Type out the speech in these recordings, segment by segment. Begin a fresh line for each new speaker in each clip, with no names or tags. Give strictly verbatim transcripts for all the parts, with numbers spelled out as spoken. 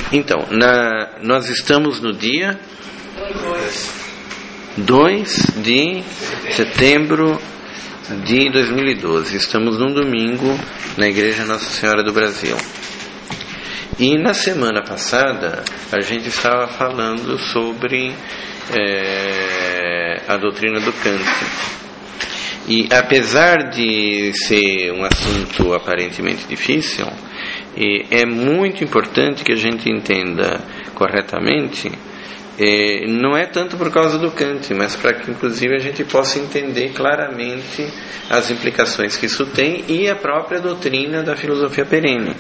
Então, na, nós estamos no dia dois de setembro de dois mil e doze. Estamos num domingo na Igreja Nossa Senhora do Brasil. E na semana passada a gente estava falando sobre é, a doutrina do Kant. E apesar de ser um assunto aparentemente difícil, é muito importante que a gente entenda corretamente. É, não é tanto por causa do Kant, mas para que inclusive a gente possa entender claramente as implicações que isso tem e a própria doutrina da filosofia perene.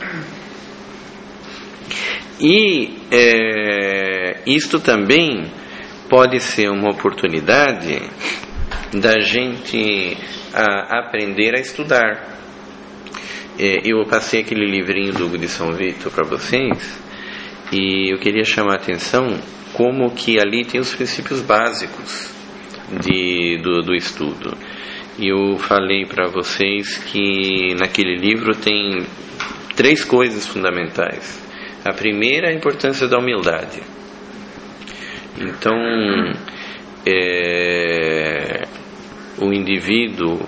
E é, isto também pode ser uma oportunidade da gente a, aprender a estudar. É, eu passei aquele livrinho do Hugo de São Vito para vocês e eu queria chamar a atenção como que ali tem os princípios básicos de, do, do estudo. E eu falei para vocês que naquele livro tem três coisas fundamentais. A primeira é a importância da humildade. Então, é, o indivíduo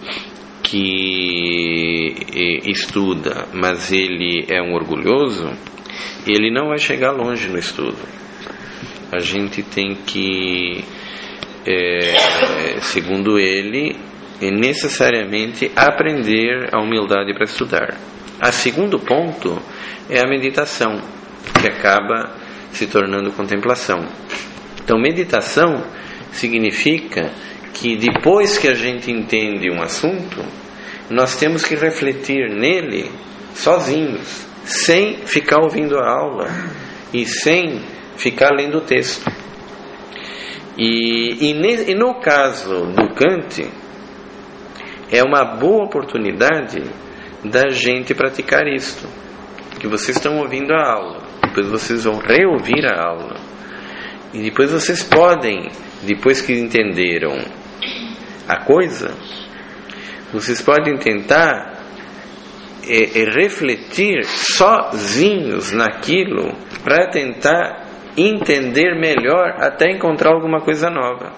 que estuda, mas ele é um orgulhoso, ele não vai chegar longe no estudo. A gente tem que, é, segundo ele, necessariamente aprender a humildade para estudar. O segundo ponto é a meditação, que acaba se tornando contemplação. Então, meditação significa que depois que a gente entende um assunto, nós temos que refletir nele sozinhos, sem ficar ouvindo a aula e sem ficar lendo o texto. E, e, ne, e no caso do Kant, é uma boa oportunidade da gente praticar isto. Que vocês estão ouvindo a aula, depois vocês vão reouvir a aula, e depois vocês podem, depois que entenderam a coisa, vocês podem tentar é, é, refletir sozinhos naquilo para tentar entender melhor até encontrar alguma coisa nova.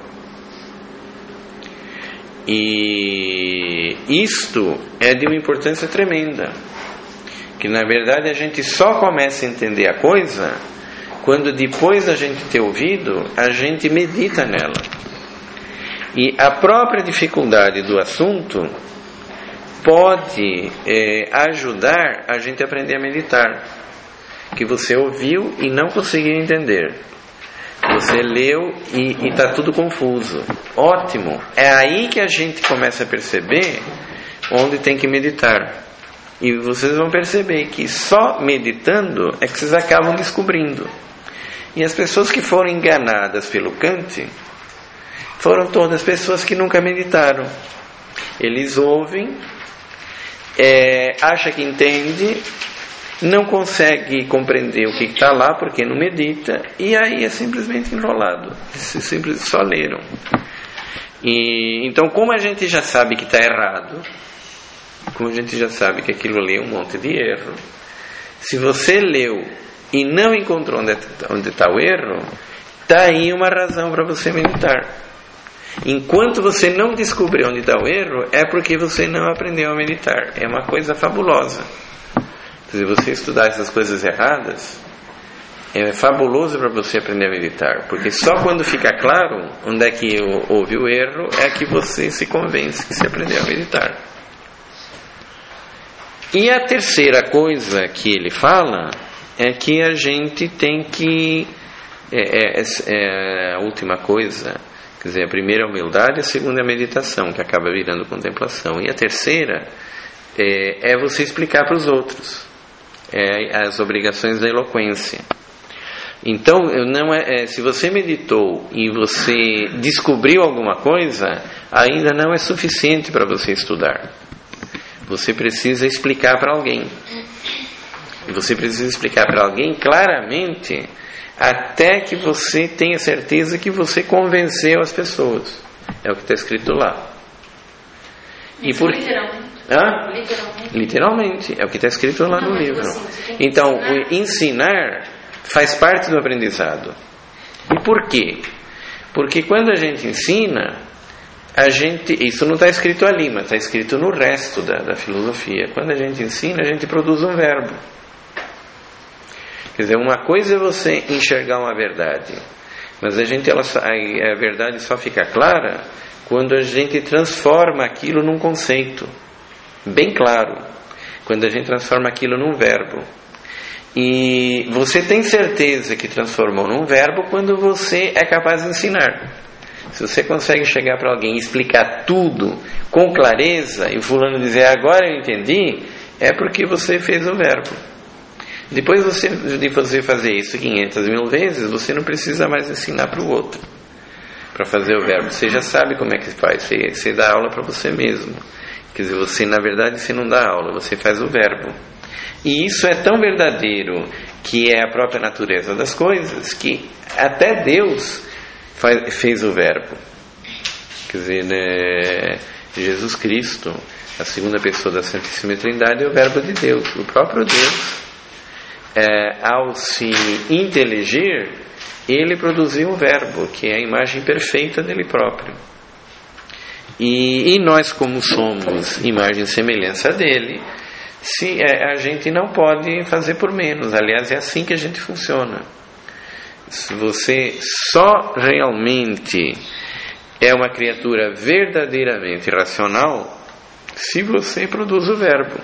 E isto é de uma importância tremenda, que na verdade a gente só começa a entender a coisa quando depois da gente ter ouvido, a gente medita nela. E a própria dificuldade do assunto pode é, ajudar a gente a aprender a meditar. Que você ouviu e não conseguiu entender. Você leu e está tudo confuso. Ótimo! É aí que a gente começa a perceber onde tem que meditar. E vocês vão perceber que só meditando é que vocês acabam descobrindo. E as pessoas que foram enganadas pelo Kant foram todas pessoas que nunca meditaram. Eles ouvem, é, acham que entende, não consegue compreender o que está lá porque não medita, e aí é simplesmente enrolado. Simples, só leram. E, então, como a gente já sabe que está errado, como a gente já sabe que aquilo ali é um monte de erro, se você leu e não encontrou onde está o erro, está aí uma razão para você meditar. Enquanto você não descobriu onde está o erro, é porque você não aprendeu a meditar. É uma coisa fabulosa. Se você estudar essas coisas erradas, é fabuloso para você aprender a meditar, porque só quando fica claro onde é que houve o erro é que você se convence que você aprendeu a meditar. E a terceira coisa que ele fala é que a gente tem que é, é, é a última coisa, quer dizer, a primeira é a humildade, a segunda é a meditação, que acaba virando contemplação, e a terceira é, é você explicar para os outros. É, as obrigações da eloquência. Então, não é, é, se você meditou e você descobriu alguma coisa, ainda não é suficiente para você estudar. Você precisa explicar para alguém. E você precisa explicar para alguém claramente, até que você tenha certeza que você convenceu as pessoas. É o que está escrito lá. E por Hã? Literalmente. Literalmente, é o que está escrito lá no livro. Então, o ensinar faz parte do aprendizado. E por quê? Porque quando a gente ensina, a gente, isso não está escrito ali, mas está escrito no resto da, da filosofia. Quando a gente ensina, a gente produz um verbo. Quer dizer, uma coisa é você enxergar uma verdade, mas a gente, ela, a verdade só fica clara quando a gente transforma aquilo num conceito bem claro, quando a gente transforma aquilo num verbo. E você tem certeza que transformou num verbo quando você é capaz de ensinar. Se você consegue chegar para alguém e explicar tudo com clareza, e o fulano dizer, agora eu entendi, é porque você fez o verbo. Depois você, de você fazer isso quinhentas mil vezes, você não precisa mais ensinar para o outro para fazer o verbo. Você já sabe como é que faz, você, você dá aula para você mesmo. Quer dizer, você na verdade você não dá aula, você faz o verbo. E isso é tão verdadeiro, que é a própria natureza das coisas, que até Deus faz, fez o verbo. Quer dizer, né, Jesus Cristo, a segunda pessoa da Santíssima Trindade, é o verbo de Deus. O próprio Deus, é, ao se inteligir, ele produziu um verbo, que é a imagem perfeita dele próprio. E, e nós, como somos imagem e semelhança dele, se, é, a gente não pode fazer por menos. Aliás, é assim que a gente funciona. Se você só realmente é uma criatura verdadeiramente racional se você produz o verbo.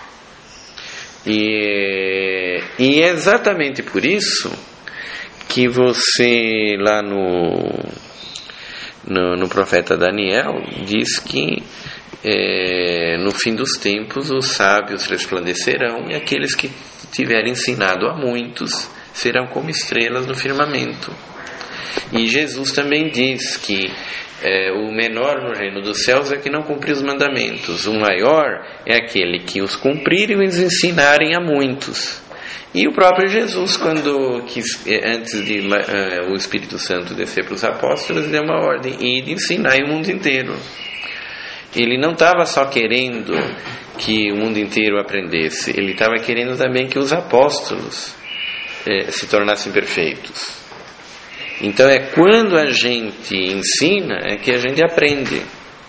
E, e é exatamente por isso que você, lá no, no, no profeta Daniel, diz que é, no fim dos tempos os sábios resplandecerão e aqueles que tiverem ensinado a muitos serão como estrelas no firmamento. E Jesus também diz que é, o menor no reino dos céus é que não cumprir os mandamentos, o maior é aquele que os cumprir e os ensinarem a muitos. E o próprio Jesus, quando quis, antes de uh, o Espírito Santo descer para os apóstolos, deu uma ordem, e de ensinar o mundo inteiro. Ele não estava só querendo que o mundo inteiro aprendesse, ele estava querendo também que os apóstolos eh, se tornassem perfeitos. Então é quando a gente ensina é que a gente aprende.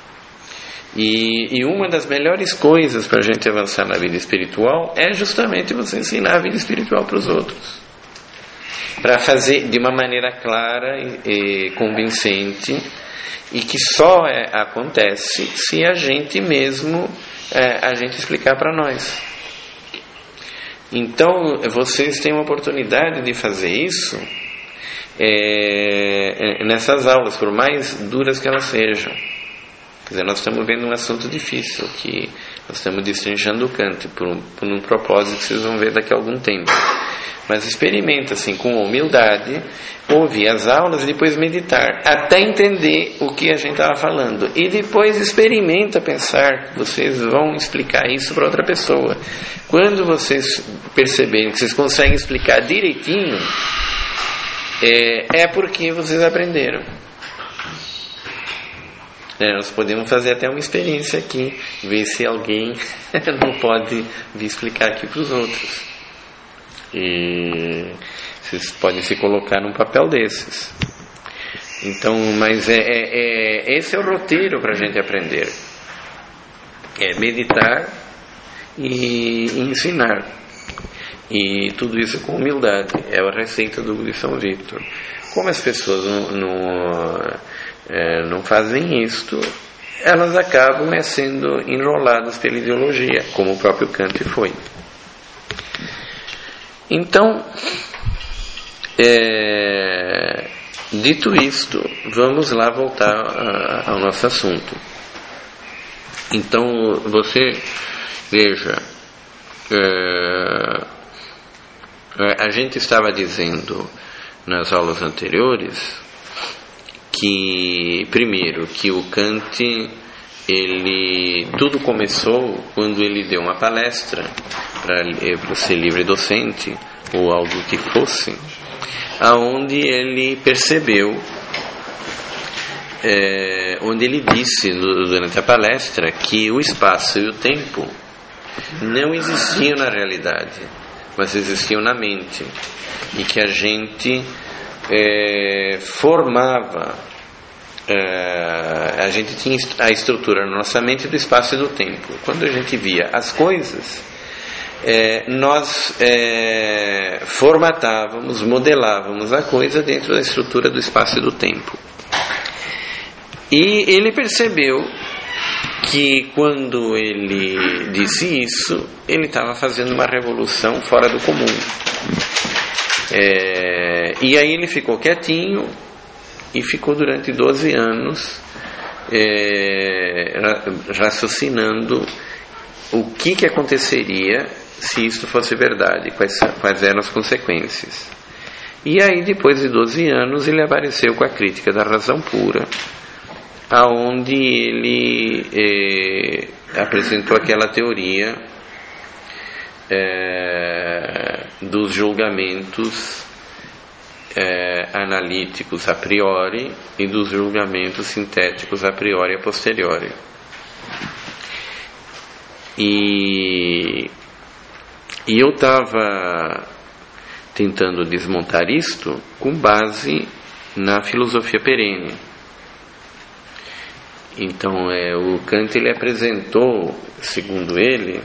E, e uma das melhores coisas para a gente avançar na vida espiritual é justamente você ensinar a vida espiritual para os outros, para fazer de uma maneira clara e, e convincente, e que só é, acontece se a gente mesmo é, a gente explicar para nós. Então vocês têm uma oportunidade de fazer isso é, nessas aulas, por mais duras que elas sejam. Quer dizer, nós estamos vendo um assunto difícil, que nós estamos destrinchando o Kant por um, por um propósito que vocês vão ver daqui a algum tempo. Mas experimenta assim, com humildade, ouvir as aulas e depois meditar, até entender o que a gente estava falando. E depois experimenta pensar que vocês vão explicar isso para outra pessoa. Quando vocês perceberem que vocês conseguem explicar direitinho, é, é porque vocês aprenderam. É, nós podemos fazer até uma experiência aqui, ver se alguém não pode vir explicar aqui para os outros. E vocês podem se colocar num papel desses. Então, mas é, é, é esse é o roteiro para a gente aprender. É meditar e, e ensinar. E tudo isso com humildade. É a receita do de São Vítor. Como as pessoas não, não, é, não fazem isto, elas acabam é, sendo enroladas pela ideologia, como o próprio Kant foi. Então, é, dito isto, vamos lá voltar a, ao nosso assunto. Então, você veja, é, a gente estava dizendo nas aulas anteriores que, primeiro, que o Kant, ele, tudo começou quando ele deu uma palestra para ser livre docente ou algo que fosse, aonde ele percebeu, é, onde ele disse durante a palestra que o espaço e o tempo não existiam na realidade, mas existiam na mente, e que a gente é, formava, é, a gente tinha a estrutura na nossa mente do espaço e do tempo. Quando a gente via as coisas, é, nós é, formatávamos, modelávamos a coisa dentro da estrutura do espaço e do tempo. E ele percebeu que quando ele disse isso, ele estava fazendo uma revolução fora do comum. É, e aí ele ficou quietinho e ficou durante doze anos é, raciocinando o que, que aconteceria se isso fosse verdade, quais, quais eram as consequências. E aí, depois de doze anos, ele apareceu com a crítica da razão pura, aonde ele eh, apresentou aquela teoria eh, dos julgamentos eh, analíticos a priori e dos julgamentos sintéticos a priori e a posteriori. E, e eu estava tentando desmontar isto com base na filosofia perene. Então, é, o Kant ele apresentou, segundo ele,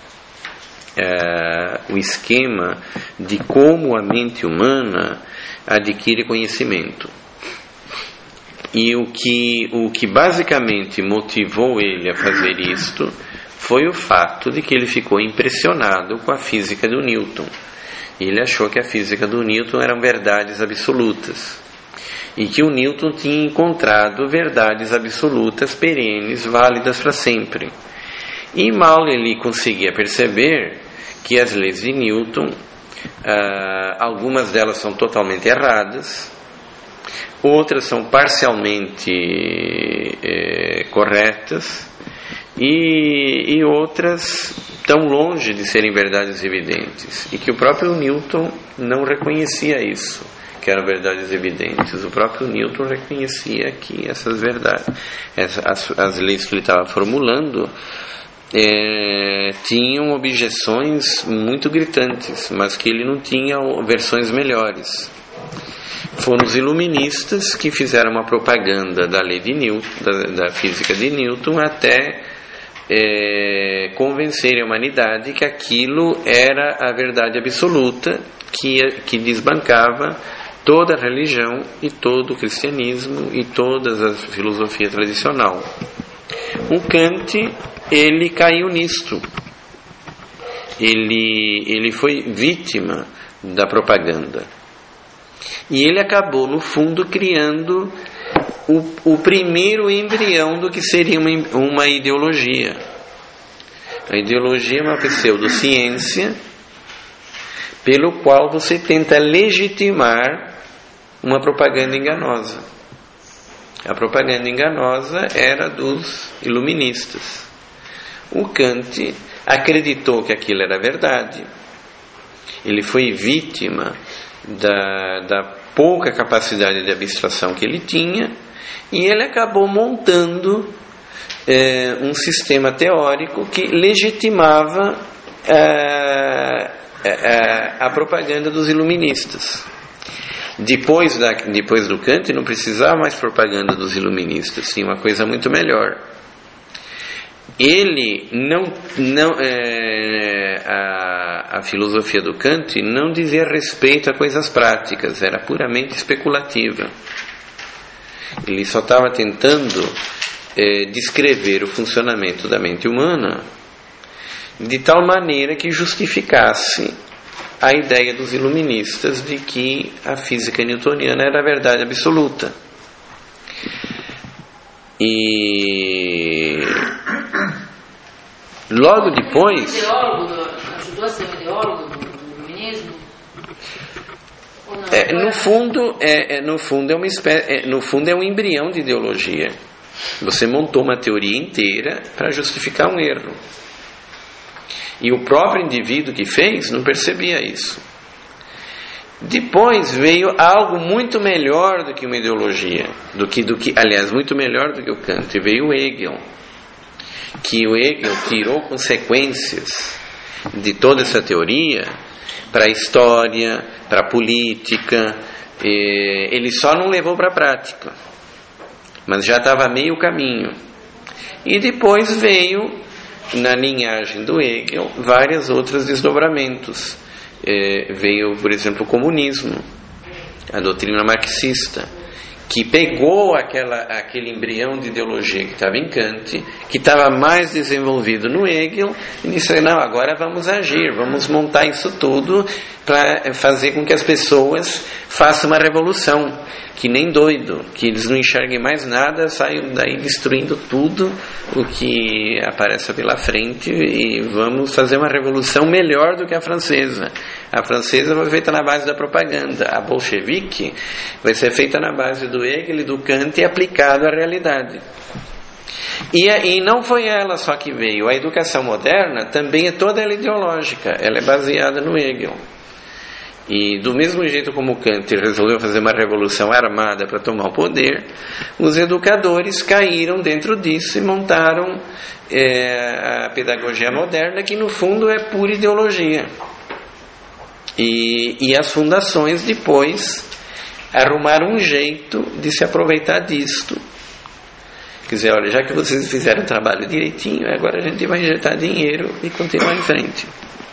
é, o esquema de como a mente humana adquire conhecimento. E o que, o que basicamente motivou ele a fazer isto foi o fato de que ele ficou impressionado com a física do Newton. Ele achou que a física do Newton eram verdades absolutas. E que o Newton tinha encontrado verdades absolutas, perenes, válidas para sempre. E mal ele conseguia perceber que as leis de Newton, ah, algumas delas são totalmente erradas, outras são parcialmente eh, corretas, e, e outras tão longe de serem verdades evidentes. E que o próprio Newton não reconhecia isso, que eram verdades evidentes. O próprio Newton reconhecia que essas verdades, as, as leis que ele estava formulando, é, tinham objeções muito gritantes, mas que ele não tinha versões melhores. Foram os iluministas que fizeram uma propaganda da lei de Newton, da, da física de Newton, até é, convencerem a humanidade que aquilo era a verdade absoluta, que, que desbancava toda a religião e todo o cristianismo e toda a filosofia tradicional. O Kant, ele caiu nisto. Ele, ele foi vítima da propaganda. E ele acabou, no fundo, criando o, o primeiro embrião do que seria uma, uma ideologia. A ideologia é uma pseudociência pelo qual você tenta legitimar uma propaganda enganosa. A propaganda enganosa era dos iluministas. O Kant acreditou que aquilo era verdade. Ele foi vítima da, da pouca capacidade de abstração que ele tinha, e ele acabou montando é, um sistema teórico que legitimava é, é, a propaganda dos iluministas. Depois, da, depois do Kant, não precisava mais propaganda dos iluministas, tinha uma coisa muito melhor. Ele não, não é, a, a filosofia do Kant não dizia respeito a coisas práticas, era puramente especulativa. Ele só estava tentando é, descrever o funcionamento da mente humana de tal maneira que justificasse a ideia dos iluministas de que a física newtoniana era a verdade absoluta. E logo depois...
O ideólogo do, ajudou a ser um ideólogo do, do iluminismo?
É, no fundo, é, é, no fundo é uma espécie, é, no fundo é um embrião de ideologia. Você montou uma teoria inteira para justificar um erro. E o próprio indivíduo que fez não percebia isso. Depois veio algo muito melhor do que uma ideologia, do que, do que, aliás, muito melhor do que o Kant. Veio o Hegel, que o Hegel tirou consequências de toda essa teoria para a história, para a política. E ele só não levou para a prática, mas já estava meio caminho. E depois veio, na linhagem do Hegel, vários outros desdobramentos. É, veio, por exemplo, o comunismo, a doutrina marxista, que pegou aquela, aquele embrião de ideologia que estava em Kant, que estava mais desenvolvido no Hegel, e disse, não, agora vamos agir, vamos montar isso tudo para fazer com que as pessoas façam uma revolução, que nem doido, que eles não enxerguem mais nada, saiam daí destruindo tudo o que aparece pela frente, e vamos fazer uma revolução melhor do que a francesa. A francesa foi feita na base da propaganda, a bolchevique vai ser feita na base do Hegel e do Kant e aplicado à realidade. E, e não foi ela só que veio, a educação moderna também é toda ela ideológica, ela é baseada no Hegel. E do mesmo jeito como Kant resolveu fazer uma revolução armada para tomar o poder, os educadores caíram dentro disso e montaram é, a pedagogia moderna, que no fundo é pura ideologia. E, e as fundações depois arrumaram um jeito de se aproveitar disto. Quer dizer, olha, já que vocês fizeram o trabalho direitinho, agora a gente vai injetar dinheiro e continuar em frente.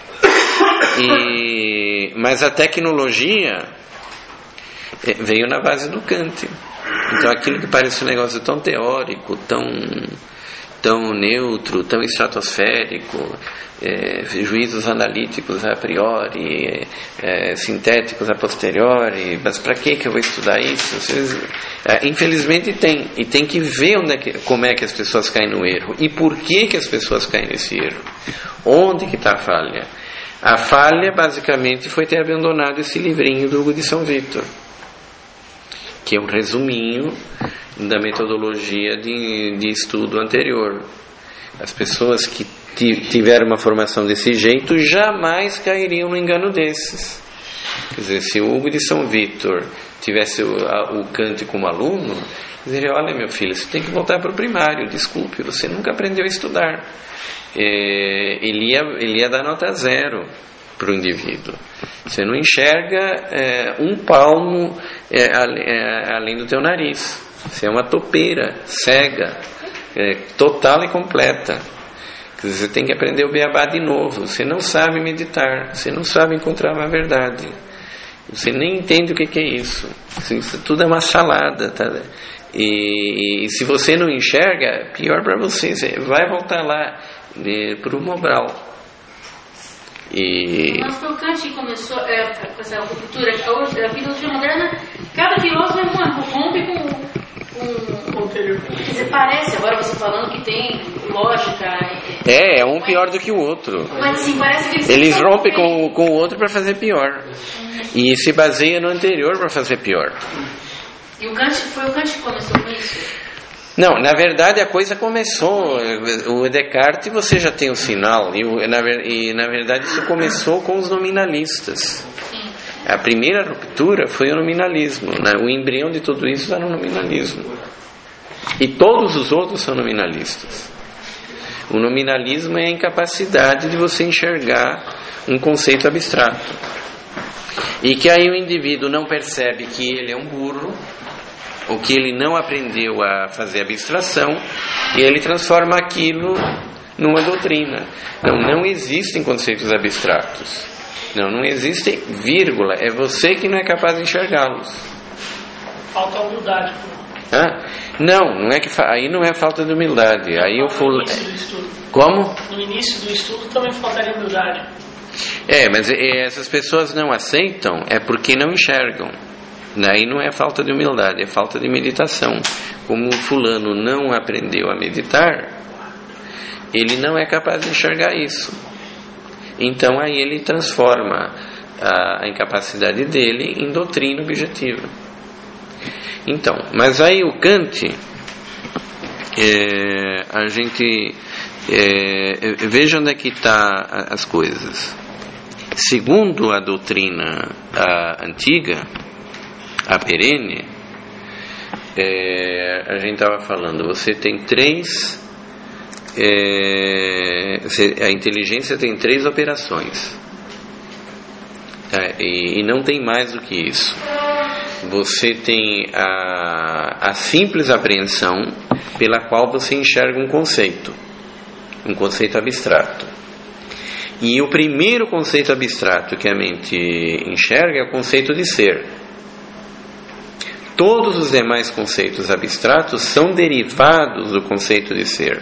E, mas a tecnologia veio na base do Kant. Então aquilo que parece um negócio tão teórico, tão, tão neutro, tão estratosférico, é, juízos analíticos a priori, é, sintéticos a posteriori, mas para que que eu vou estudar isso? Vocês, é, infelizmente tem, e tem que ver onde é que, como é que as pessoas caem no erro e por que que as pessoas caem nesse erro, onde que está a falha. A falha, basicamente, foi ter abandonado esse livrinho do Hugo de São Vítor, que é um resuminho da metodologia de, de estudo anterior. As pessoas que tiveram uma formação desse jeito jamais cairiam no engano desses. Quer dizer, se o Hugo de São Vítor tivesse o, a, o Kant como aluno, dizer, olha meu filho, você tem que voltar para o primário, desculpe, você nunca aprendeu a estudar. É, ele, ia, ele ia dar nota zero para o indivíduo. Você não enxerga é, um palmo é, é, além do teu nariz. Você é uma topeira cega, é, total e completa. Quer dizer, você tem que aprender o beabá de novo. Você não sabe meditar, você não sabe encontrar uma verdade, você nem entende o que, que é isso. Isso tudo é uma salada, tá? E, e se você não enxerga, pior para você, você vai voltar lá para o Mobral. E...
Mas foi o Kant que começou é, com essa ruptura. Hoje, a filosofia moderna, cada filósofo rompe com, com o anterior. Quer dizer, parece, agora você falando que tem lógica.
É, é um pior do que o outro.
Mas assim, parece que eles,
eles rompem com, com o outro para fazer pior. E se baseia no anterior para fazer pior.
E o Kant, foi o Kant que começou com isso?
Não, na verdade a coisa começou, o Descartes você já tem o sinal, e, na, e na verdade isso começou com os nominalistas. A primeira ruptura foi o nominalismo, né? O embrião de tudo isso está no nominalismo. E todos os outros são nominalistas. O nominalismo é a incapacidade de você enxergar um conceito abstrato. E que aí o indivíduo não percebe que ele é um burro, o que ele não aprendeu a fazer abstração, e ele transforma aquilo numa doutrina. Não, não existem conceitos abstratos. Não, não existe vírgula. É você que não é capaz de enxergá-los.
Falta humildade.
Ah, não, não é que fa... aí não é falta de humildade. Aí eu fui... Como?
No início do estudo também faltaria humildade.
É, mas essas pessoas não aceitam é porque não enxergam. Aí não é falta de humildade, é falta de meditação. Como o fulano não aprendeu a meditar, ele não é capaz de enxergar isso. Então aí ele transforma a incapacidade dele em doutrina objetiva. Então, mas aí o Kant, é, a gente é, veja onde é que está as coisas. Segundo a doutrina a antiga, a perene, é, a gente estava falando, você tem três, é, a inteligência tem três operações. É, e, e não tem mais do que isso. Você tem a, a simples apreensão pela qual você enxerga um conceito, um conceito abstrato. E o primeiro conceito abstrato que a mente enxerga é o conceito de ser. Todos os demais conceitos abstratos são derivados do conceito de ser.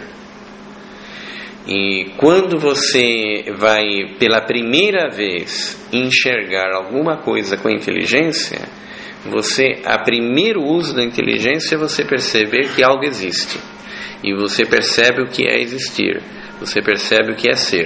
E quando você vai pela primeira vez enxergar alguma coisa com a inteligência, você, a primeiro uso da inteligência é você perceber que algo existe. E você percebe o que é existir. Você percebe o que é ser.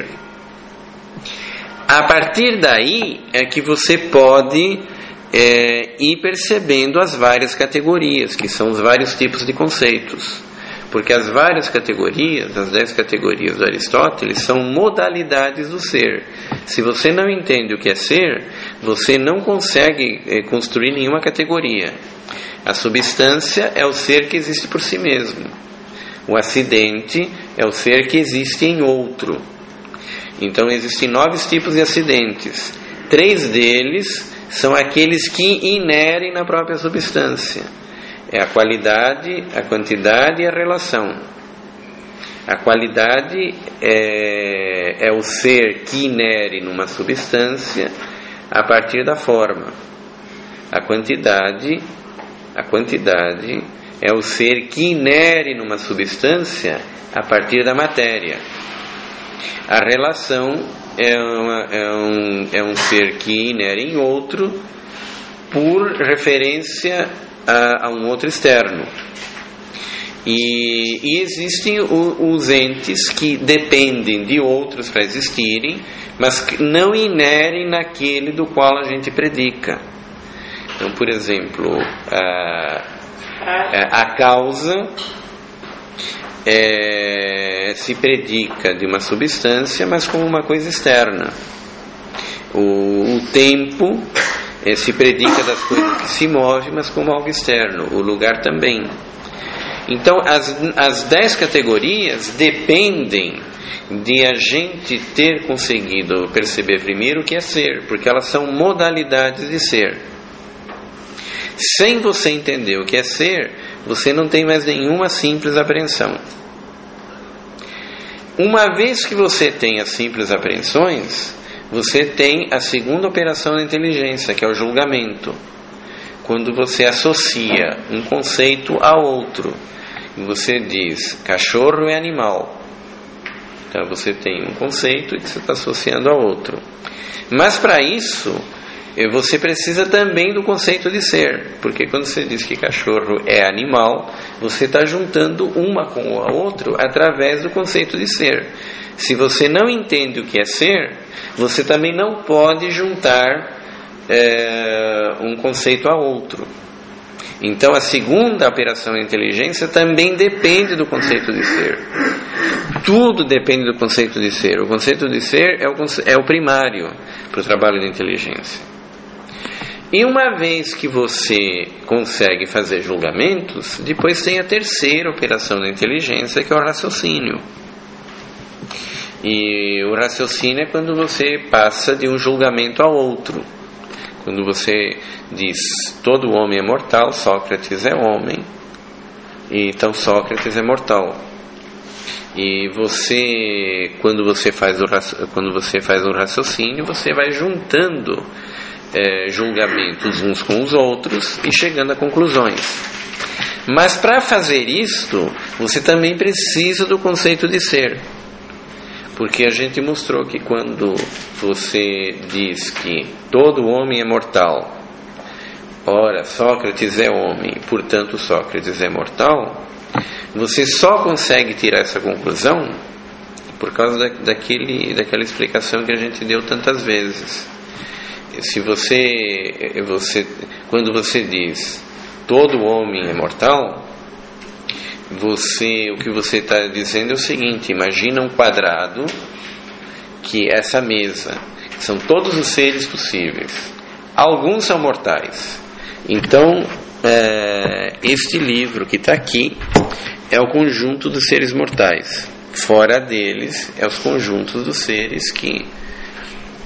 A partir daí é que você pode é, ir percebendo as várias categorias, que são os vários tipos de conceitos. Porque as várias categorias, as dez categorias do Aristóteles, são modalidades do ser. Se você não entende o que é ser, você não consegue é, construir nenhuma categoria. A substância é o ser que existe por si mesmo. O acidente é o ser que existe em outro. Então existem nove tipos de acidentes. Três deles são aqueles que inerem na própria substância. É a qualidade, a quantidade e a relação. A qualidade é, é o ser que inere numa substância a partir da forma. A quantidade, a quantidade é o ser que inere numa substância a partir da matéria. A relação é, uma, é, um, é um ser que inere em outro por referência a, a um outro externo. E, e existem o, os entes que dependem de outros para existirem, mas que não inerem naquele do qual a gente predica. Então, por exemplo, a, a, a causa é, se predica de uma substância, mas como uma coisa externa. O, o tempo é, se predica das coisas que se movem, mas como algo externo. O lugar também. Então, as, as dez categorias dependem de a gente ter conseguido perceber primeiro o que é ser, porque elas são modalidades de ser. Sem você entender o que é ser, você não tem mais nenhuma simples apreensão. Uma vez que você tem as simples apreensões, você tem a segunda operação da inteligência, que é o julgamento. Quando você associa um conceito a outro, você diz, cachorro é animal. Então você tem um conceito que você está associando a outro. Mas para isso, você precisa também do conceito de ser. Porque quando você diz que cachorro é animal, você está juntando uma com a outra através do conceito de ser. Se você não entende o que é ser, você também não pode juntar é, um conceito a outro. Então a segunda operação da inteligência também depende do conceito de ser. Tudo depende do conceito de ser. O conceito de ser é o, é o primário para o trabalho da inteligência. E uma vez que você consegue fazer julgamentos, depois tem a terceira operação da inteligência, que é o raciocínio. E o raciocínio é quando você passa de um julgamento ao outro. Quando você diz, todo homem é mortal, Sócrates é homem, e então Sócrates é mortal. E você, quando você faz o, quando você faz o raciocínio, você vai juntando é, julgamentos uns com os outros e chegando a conclusões. Mas para fazer isto, você também precisa do conceito de ser. Porque a gente mostrou que quando você diz que todo homem é mortal, ora, Sócrates é homem, portanto Sócrates é mortal, você só consegue tirar essa conclusão por causa da, daquele, daquela explicação que a gente deu tantas vezes. Se você, você, quando você diz todo homem é mortal, Você, o que você está dizendo é o seguinte: imagina um quadrado, que essa mesa, são todos os seres possíveis, alguns são mortais. Então é, este livro que está aqui é o conjunto dos seres mortais. Fora deles é os conjuntos dos seres que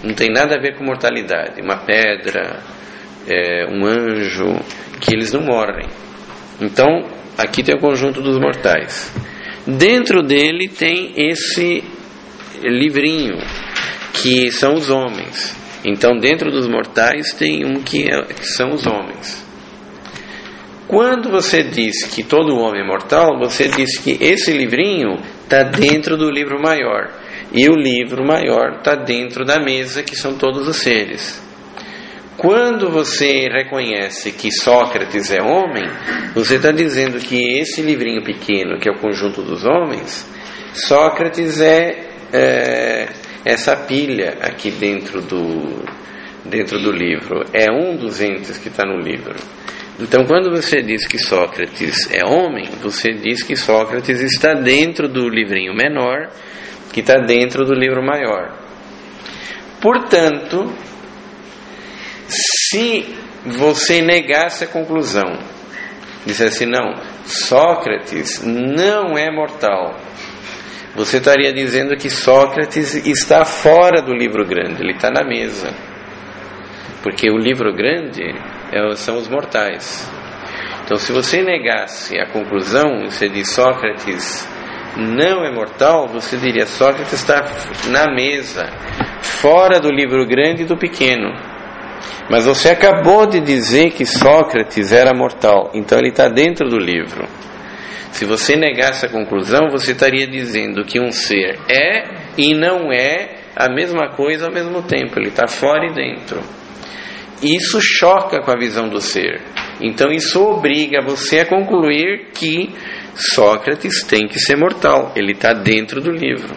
não tem nada a ver com mortalidade. Uma pedra, é, um anjo, que eles não morrem. Então, aqui tem o conjunto dos mortais. Dentro dele tem esse livrinho, que são os homens. Então, dentro dos mortais tem um que, é, que são os homens. Quando você diz que todo homem é mortal, você diz que esse livrinho está dentro do livro maior. E o livro maior está dentro da mesa, que são todos os seres. Quando você reconhece que Sócrates é homem, você está dizendo que esse livrinho pequeno, que é o conjunto dos homens, Sócrates é, é essa pilha aqui dentro do, dentro do livro. É um dos entes que está no livro. Então, quando você diz que Sócrates é homem, você diz que Sócrates está dentro do livrinho menor, que está dentro do livro maior. Portanto, se você negasse a conclusão, dissesse não, Sócrates não é mortal, você estaria dizendo que Sócrates está fora do livro grande, ele está na mesa. Porque o livro grande é, são os mortais. Então, se você negasse a conclusão, você diz Sócrates não é mortal, você diria Sócrates está na mesa, fora do livro grande e do pequeno. Mas você acabou de dizer que Sócrates era mortal, então ele está dentro do livro. Se você negasse a conclusão, você estaria dizendo que um ser é e não é a mesma coisa ao mesmo tempo, ele está fora e dentro. Isso choca com a visão do ser. Então isso obriga você a concluir que Sócrates tem que ser mortal, ele está dentro do livro.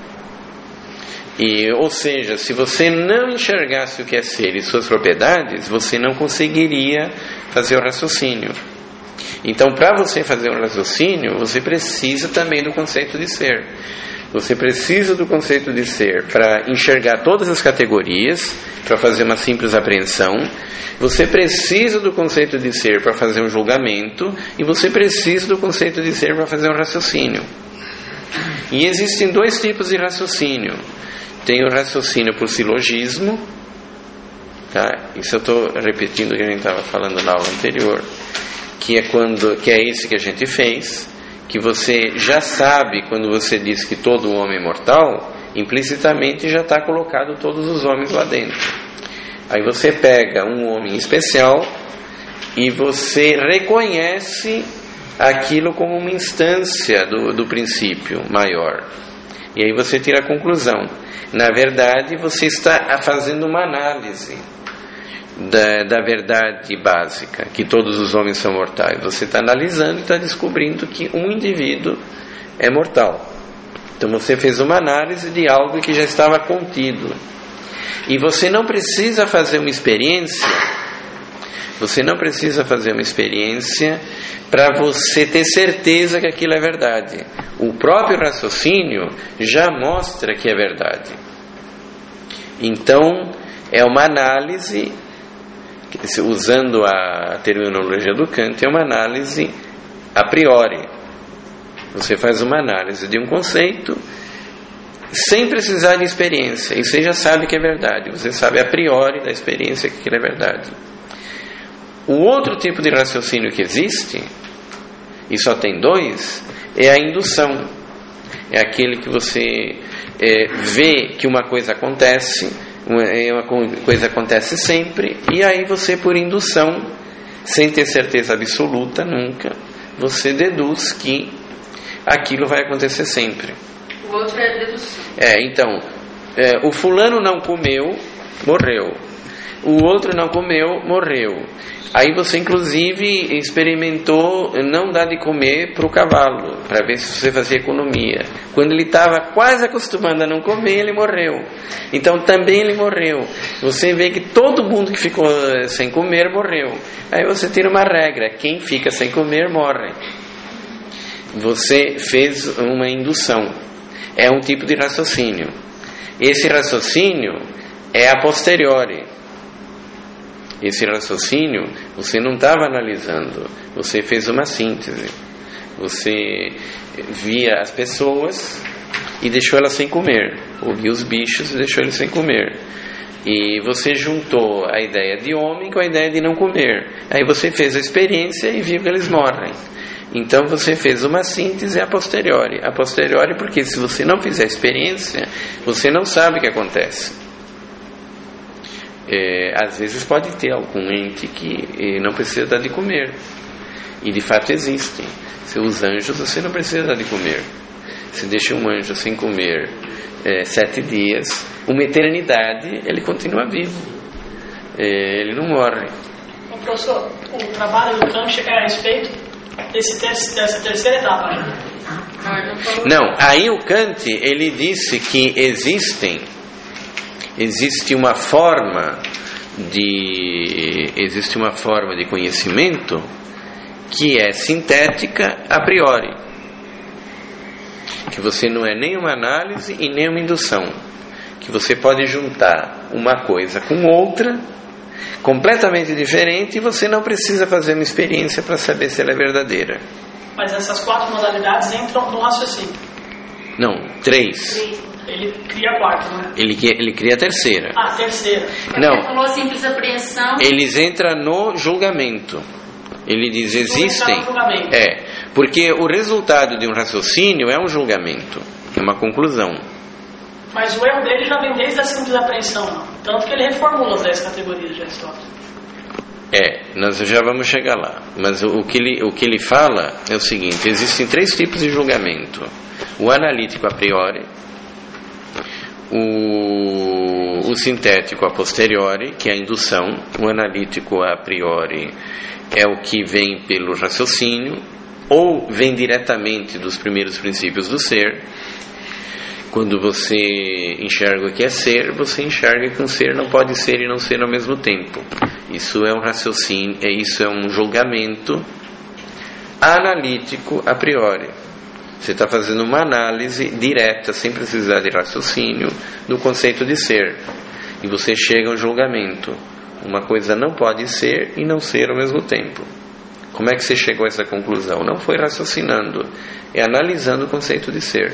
E, ou seja, se você não enxergasse o que é ser e suas propriedades, você não conseguiria fazer o raciocínio. Então, para você fazer um raciocínio, você precisa também do conceito de ser. Você precisa do conceito de ser para enxergar todas as categorias, para fazer uma simples apreensão. Você precisa do conceito de ser para fazer um julgamento. E você precisa do conceito de ser para fazer um raciocínio. E existem dois tipos de raciocínio. Tem o raciocínio por silogismo. Tá? Isso eu estou repetindo o que a gente estava falando na aula anterior. Que é, quando, que é esse que a gente fez. Que você já sabe, quando você diz que todo homem é mortal, implicitamente já está colocado todos os homens lá dentro. Aí você pega um homem especial e você reconhece aquilo como uma instância do, do princípio maior. E aí você tira a conclusão. Na verdade, você está fazendo uma análise Da, da verdade básica, que todos os homens são mortais. Você está analisando e está descobrindo que um indivíduo é mortal. Então você fez uma análise de algo que já estava contido. E você não precisa fazer uma experiência, você não precisa fazer uma experiência para você ter certeza que aquilo é verdade. O próprio raciocínio já mostra que é verdade. Então, é uma análise, usando a terminologia do Kant, é uma análise a priori. Você faz uma análise de um conceito sem precisar de experiência, e você já sabe que é verdade. Você sabe a priori da experiência que aquilo é verdade. O outro tipo de raciocínio que existe, e só tem dois, é a indução. É aquele que você é, vê que uma coisa acontece, uma coisa acontece sempre, e aí você, por indução, sem ter certeza absoluta nunca, você deduz que aquilo vai acontecer sempre.
O outro é dedução.
É, então, é, o fulano não comeu, morreu. O outro não comeu, morreu. Aí você, inclusive, experimentou não dar de comer para o cavalo, para ver se você fazia economia. Quando ele estava quase acostumando a não comer, ele morreu. Então também ele morreu. Você vê que todo mundo que ficou sem comer morreu. Aí você tira uma regra: quem fica sem comer morre. Você fez uma indução. É um tipo de raciocínio. Esse raciocínio é a posteriori. Esse raciocínio você não estava analisando, você fez uma síntese. Você via as pessoas e deixou elas sem comer, ou via os bichos e deixou eles sem comer. E você juntou a ideia de homem com a ideia de não comer. Aí você fez a experiência e viu que eles morrem. Então você fez uma síntese a posteriori. A posteriori porque se você não fizer a experiência, você não sabe o que acontece. É, às vezes pode ter algum ente que eh, não precisa dar de comer. E de fato existem. Os anjos você não precisa dar de comer. Se deixa um anjo sem comer é, sete dias, uma eternidade, ele continua vivo. É, ele não morre.
Então, professor, o trabalho do Kant é a respeito desse ter- dessa terceira etapa, né?
Não, aí o Kant, ele disse que existem, existe uma forma de, existe uma forma de conhecimento que é sintética a priori, que você não é nem uma análise e nem uma indução, que você pode juntar uma coisa com outra completamente diferente e você não precisa fazer uma experiência para saber se ela é verdadeira.
Mas essas quatro modalidades entram no raciocínio.
Não, três.
Ele cria a quarta, né?
Ele, ele cria a terceira.
Ah, a terceira.
Não.
Ele falou simples apreensão.
Eles entram no julgamento. Ele diz, existem.
No julgamento.
É, porque o resultado de um raciocínio é um julgamento, é uma conclusão.
Mas o erro dele já vem desde a simples apreensão, não? Tanto que ele reformula as dez categorias de Aristóteles.
É, nós já vamos chegar lá. Mas o, o, que ele, o que ele fala é o seguinte: existem três tipos de julgamento: o analítico a priori, o, o sintético a posteriori, que é a indução. O analítico a priori é o que vem pelo raciocínio, ou vem diretamente dos primeiros princípios do ser. Quando você enxerga o que é ser, você enxerga que um ser não pode ser e não ser ao mesmo tempo. Isso é um raciocínio, é, isso é um julgamento analítico a priori. Você está fazendo uma análise direta, sem precisar de raciocínio, do conceito de ser. E você chega a um julgamento. Uma coisa não pode ser e não ser ao mesmo tempo. Como é que você chegou a essa conclusão? Não foi raciocinando, é analisando o conceito de ser.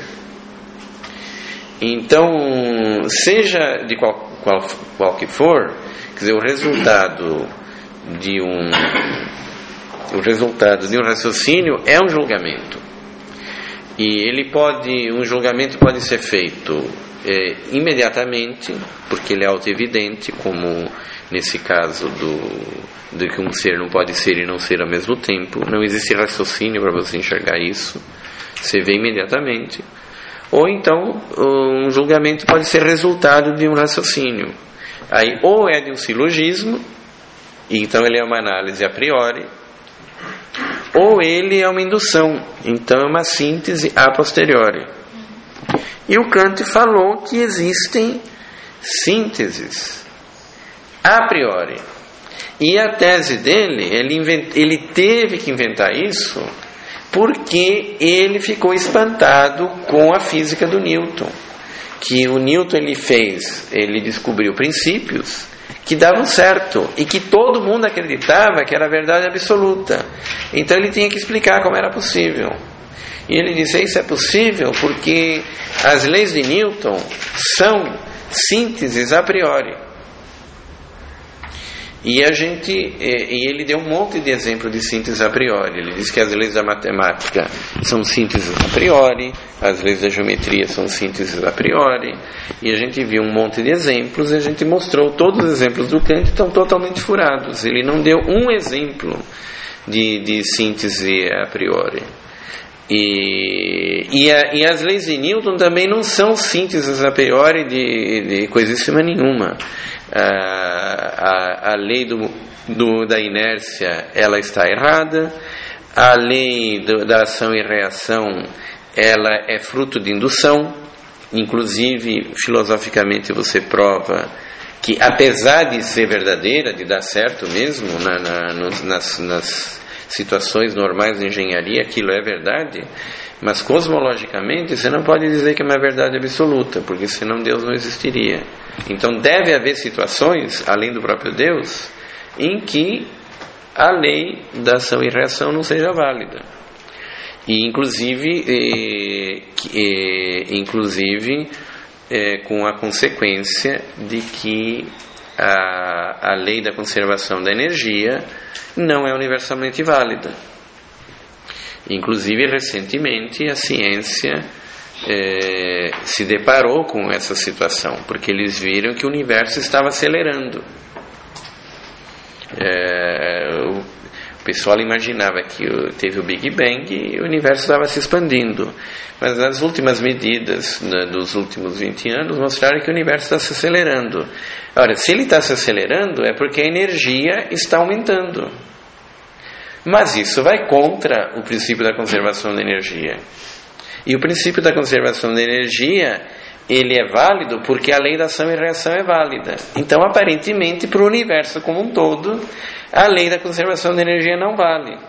Então, seja de qual, qual, qual que for, quer dizer, o resultado de um o resultado de um raciocínio é um julgamento. E ele pode, um julgamento pode ser feito é, imediatamente, porque ele é auto-evidente, como nesse caso do, de que um ser não pode ser e não ser ao mesmo tempo. Não existe raciocínio para você enxergar isso, você vê imediatamente. Ou então um julgamento pode ser resultado de um raciocínio. Aí ou é de um silogismo, e então ele é uma análise a priori, ou ele é uma indução, então é uma síntese a posteriori. E o Kant falou que existem sínteses a priori. E a tese dele, ele, invent, ele teve que inventar isso porque ele ficou espantado com a física do Newton. Que o Newton ele fez, ele descobriu princípios que davam certo e que todo mundo acreditava que era verdade absoluta. Então ele tinha que explicar como era possível. E ele disse: isso é possível porque as leis de Newton são sínteses a priori. E a gente, e ele deu um monte de exemplo de síntese a priori. Ele disse que as leis da matemática são sínteses a priori, as leis da geometria são sínteses a priori, e a gente viu um monte de exemplos, e a gente mostrou todos os exemplos do Kant estão totalmente furados. Ele não deu um exemplo de, de síntese a priori. E, e, a, e as leis de Newton também não são sínteses a priori de, de coisíssima nenhuma. A, a, a lei do, do, da inércia, ela está errada. A lei do, da ação e reação, ela é fruto de indução. Inclusive, filosoficamente, você prova que, apesar de ser verdadeira, de dar certo mesmo na, na, nos, nas, nas situações normais de engenharia, aquilo é verdade, mas cosmologicamente você não pode dizer que é uma verdade absoluta, porque senão Deus não existiria. Então deve haver situações, além do próprio Deus, em que a lei da ação e reação não seja válida. E inclusive, e, e, inclusive é, com a consequência de que a, a lei da conservação da energia não é universalmente válida. Inclusive, recentemente, a ciência é, se deparou com essa situação, porque eles viram que o universo estava acelerando. É, o, o pessoal imaginava que teve o Big Bang e o universo estava se expandindo, mas as últimas medidas, né, dos últimos vinte anos mostraram que o universo está se acelerando. Ora, se ele está se acelerando é porque a energia está aumentando, mas isso vai contra o princípio da conservação da energia. E o princípio da conservação da energia, ele é válido porque a lei da ação e reação é válida. Então, aparentemente, para o universo como um todo, a lei da conservação da energia não vale.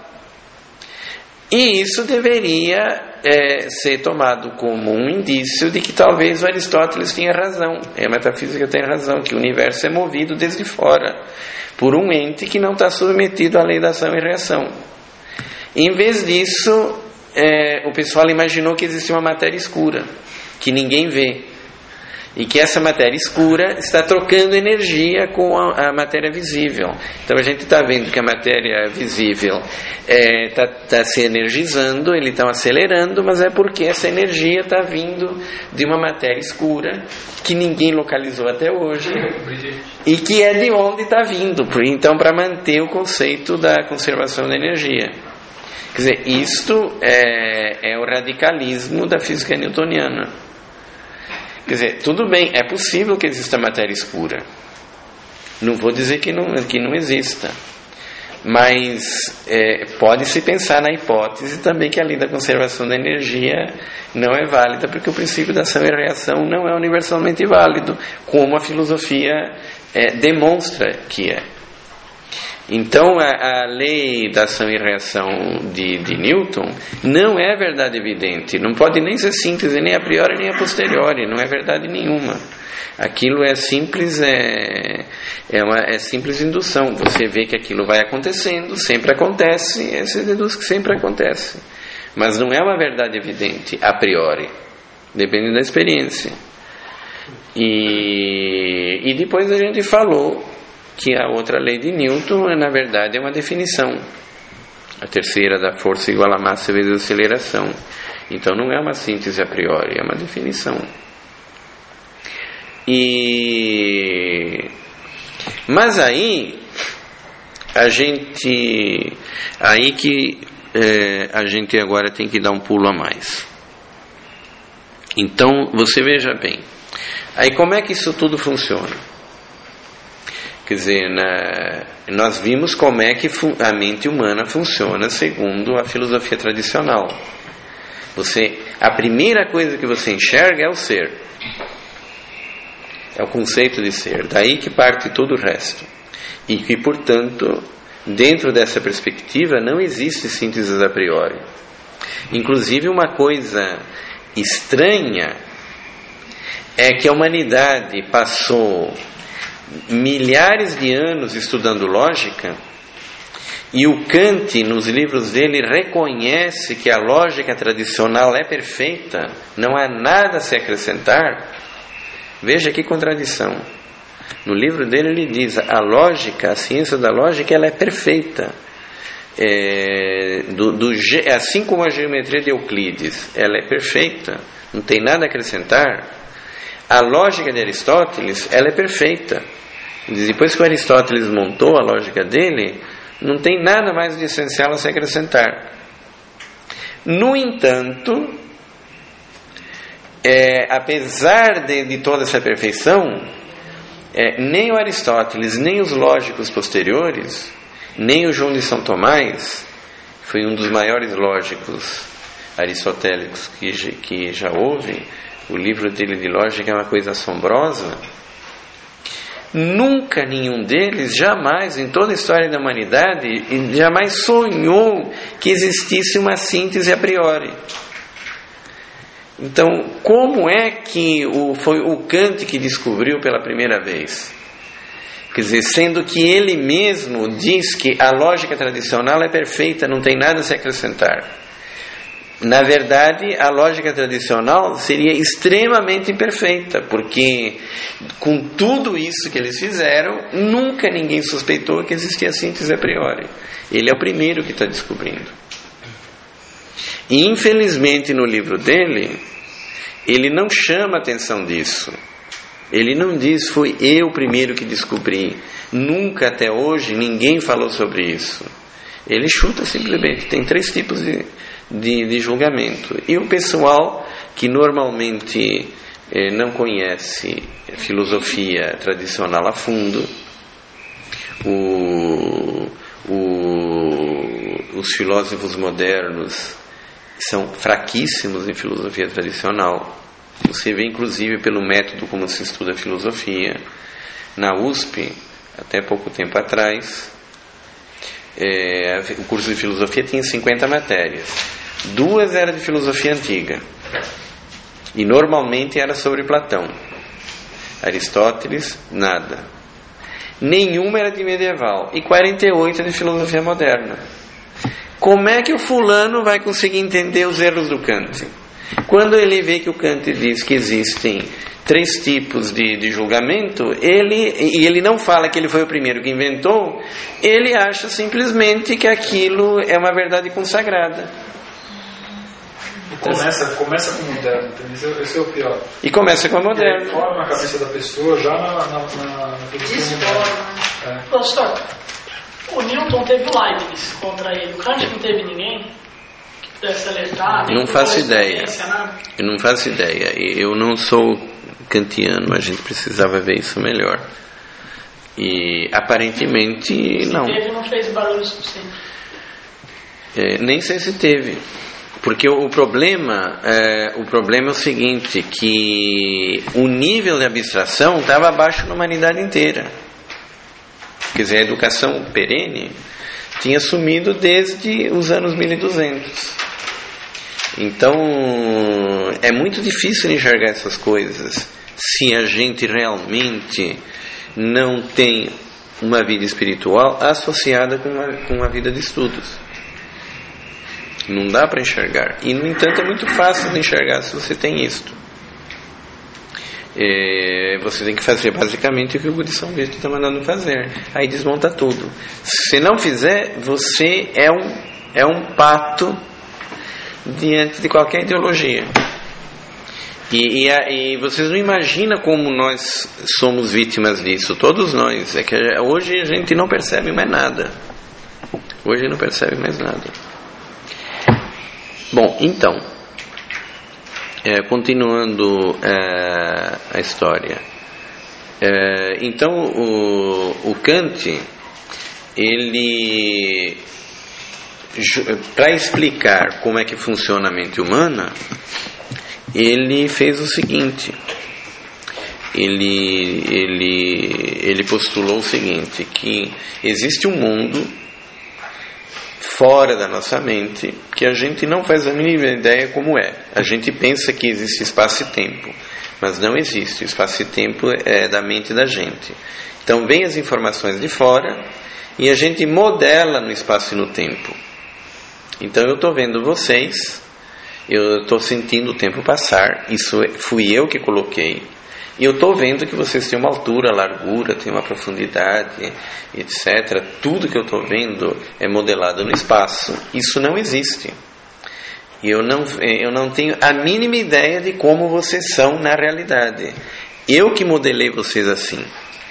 E isso deveria é, ser tomado como um indício de que talvez o Aristóteles tinha razão, a metafísica tem razão, que o universo é movido desde fora, por um ente que não está submetido à lei da ação e reação. Em vez disso, é, o pessoal imaginou que existia uma matéria escura, que ninguém vê, e que essa matéria escura está trocando energia com a, a matéria visível. Então a gente está vendo que a matéria visível está é, tá se energizando, ele está acelerando, mas é porque essa energia está vindo de uma matéria escura que ninguém localizou até hoje e que é de onde está vindo. Então, para manter o conceito da conservação da energia. Quer dizer, isto é, é o radicalismo da física newtoniana. Quer dizer, tudo bem, é possível que exista matéria escura. Não vou dizer que não, que não exista. Mas é, pode-se pensar na hipótese também que a lei da conservação da energia não é válida, porque o princípio da ação e reação não é universalmente válido, como a filosofia é, demonstra que é. Então, a, a lei da ação e reação de, de Newton não é verdade evidente, não pode nem ser síntese, nem a priori, nem a posteriori, não é verdade nenhuma. Aquilo é simples, é, é, uma, é simples indução. Você vê que aquilo vai acontecendo, sempre acontece, e você deduz que sempre acontece. Mas não é uma verdade evidente, a priori, depende da experiência. E, e depois a gente falou que a outra lei de Newton, na verdade, é uma definição. A terceira da força igual a massa vezes a aceleração. Então não é uma síntese a priori, é uma definição. E... Mas aí, a gente... Aí que é, a gente agora tem que dar um pulo a mais. Então, você veja bem. Aí como é que isso tudo funciona? Quer dizer, na, nós vimos como é que a mente humana funciona segundo a filosofia tradicional. Você, a primeira coisa que você enxerga é o ser. É o conceito de ser. Daí que parte todo o resto. E que, portanto, dentro dessa perspectiva não existe síntese a priori. Inclusive, uma coisa estranha é que a humanidade passou milhares de anos estudando lógica, e o Kant, nos livros dele, reconhece que a lógica tradicional é perfeita, não há nada a se acrescentar. Veja que contradição. No livro dele ele diz, a lógica, a ciência da lógica, ela é perfeita. É, do, do, assim como a geometria de Euclides, ela é perfeita, não tem nada a acrescentar. A lógica de Aristóteles, ela é perfeita. Depois que o Aristóteles montou a lógica dele, não tem nada mais de essencial a se acrescentar. No entanto, é, apesar de, de toda essa perfeição, é, nem o Aristóteles, nem os lógicos posteriores, nem o João de São Tomás, que foi um dos maiores lógicos aristotélicos que, que já houve, o livro dele de lógica é uma coisa assombrosa. Nunca nenhum deles, jamais, em toda a história da humanidade, jamais sonhou que existisse uma síntese a priori. Então, como é que o, foi o Kant que descobriu pela primeira vez? Quer dizer, sendo que ele mesmo diz que a lógica tradicional é perfeita, não tem nada a se acrescentar. na verdade, a lógica tradicional seria extremamente imperfeita, porque com tudo isso que eles fizeram, nunca ninguém suspeitou que existia síntese a priori. Ele é o primeiro que está descobrindo. E infelizmente no livro dele, ele não chama atenção disso. Ele não diz, foi eu o primeiro que descobri. Nunca até hoje ninguém falou sobre isso. Ele chuta simplesmente, tem três tipos de, de, de julgamento. E o pessoal que normalmente eh, não conhece filosofia tradicional a fundo, o, o, os filósofos modernos são fraquíssimos em filosofia tradicional. Você vê inclusive pelo método como se estuda filosofia. Na U S P, até pouco tempo atrás, é, o curso de filosofia tinha cinquenta matérias. Duas eram de filosofia antiga. E normalmente era sobre Platão. Aristóteles, nada. Nenhuma era de medieval. E quarenta e oito de filosofia moderna. Como é que o fulano vai conseguir entender os erros do Kant? Quando ele vê que o Kant diz que existem três tipos de, de julgamento, ele, e ele não fala que ele foi o primeiro que inventou, ele acha simplesmente que aquilo é uma verdade consagrada.
Começa, começa com o moderno, esse é o pior.
E começa com o moderno.
E forma a cabeça da pessoa já na, na, na, na
é. Professor, o Newton teve o Leibniz contra ele, o Kant não teve ninguém que pudesse alertar?
Não faço ideia. Eu não faço ideia. Eu não sou kantiano, a gente precisava ver isso melhor. E aparentemente
se
não.
Teve, não fez barulho suficiente.
É, nem sei se teve. Porque o problema, é, o problema é o seguinte, que o nível de abstração estava abaixo da humanidade inteira. Quer dizer, a educação perene tinha sumido desde os anos mil e duzentos. Então, é muito difícil enxergar essas coisas se a gente realmente não tem uma vida espiritual associada com uma, com uma vida de estudos. Não dá para enxergar. E, no entanto, é muito fácil de enxergar se você tem isto. É, você tem que fazer basicamente o que o Guru São Vito está mandando fazer. Aí desmonta tudo. Se não fizer, você é um, é um pato diante de qualquer ideologia. E, e, a, e vocês não imaginam como nós somos vítimas disso. Todos nós. É que hoje a gente não percebe mais nada. Hoje não percebe mais nada. Bom, então, é, continuando é, a história. É, então, o, o Kant, ele, para explicar como é que funciona a mente humana, ele fez o seguinte. Ele, ele, ele postulou o seguinte, que existe um mundo fora da nossa mente, que a gente não faz a mínima ideia como é. A gente pensa que existe espaço e tempo, mas não existe. O espaço e tempo é da mente da gente. Então vem as informações de fora e a gente modela no espaço e no tempo. Então eu estou vendo vocês, eu estou sentindo o tempo passar, isso fui eu que coloquei. E eu estou vendo que vocês têm uma altura, largura, têm uma profundidade, etcétera. Tudo que eu estou vendo é modelado no espaço. Isso não existe. E eu não, eu não tenho a mínima ideia de como vocês são na realidade. Eu que modelei vocês assim.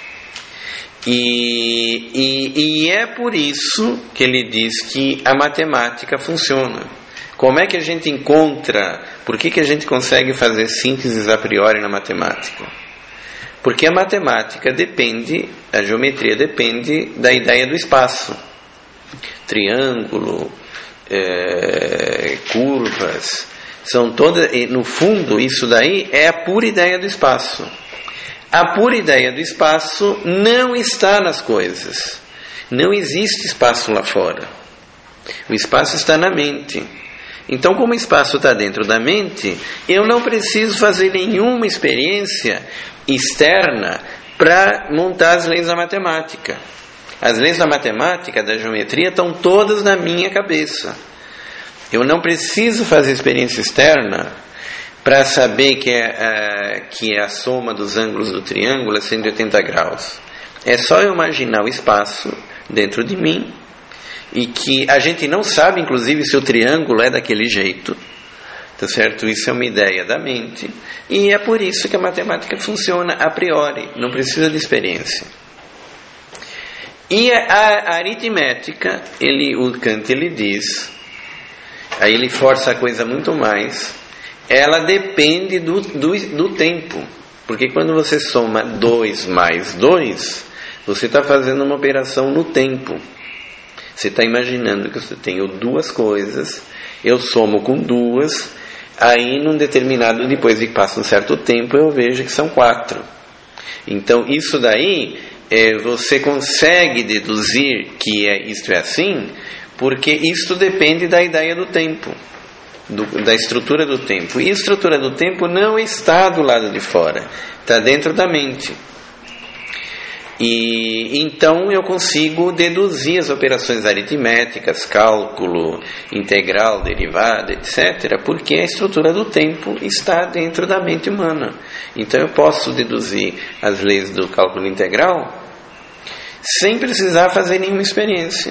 E, e, e é por isso que ele diz que a matemática funciona. Como é que a gente encontra, por que, que a gente consegue fazer sínteses a priori na matemática? Porque a matemática depende, a geometria depende da ideia do espaço. Triângulo, é, curvas, são todas, no fundo isso daí é a pura ideia do espaço. A pura ideia do espaço não está nas coisas. Não existe espaço lá fora. O espaço está na mente. Então, como o espaço está dentro da mente, eu não preciso fazer nenhuma experiência externa para montar as leis da matemática. As leis da matemática, da geometria, estão todas na minha cabeça. Eu não preciso fazer experiência externa para saber que é, uh, que a soma dos ângulos do triângulo é cento e oitenta graus. É só eu imaginar o espaço dentro de mim, e que a gente não sabe, inclusive, se o triângulo é daquele jeito, tá certo? Isso é uma ideia da mente, e é por isso que a matemática funciona a priori, não precisa de experiência. E a, a aritmética, ele, o Kant ele diz, aí ele força a coisa muito mais, ela depende do, do, do tempo, porque quando você soma dois mais dois, você está fazendo uma operação no tempo. Você está imaginando que você tem duas coisas, eu somo com duas, aí num determinado, depois que passa um certo tempo, eu vejo que são quatro. Então isso daí, é, você consegue deduzir que é, isto é assim, porque isto depende da ideia do tempo, do, da estrutura do tempo. E a estrutura do tempo não está do lado de fora, está dentro da mente. E então eu consigo deduzir as operações aritméticas, cálculo, integral, derivada, etcétera, porque a estrutura do tempo está dentro da mente humana. Então eu posso deduzir as leis do cálculo integral sem precisar fazer nenhuma experiência,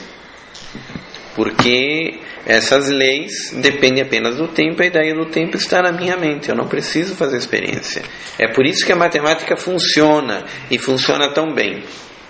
porque essas leis dependem apenas do tempo, a ideia do tempo está na minha mente, eu não preciso fazer experiência. É por isso que a matemática funciona, e funciona tão bem.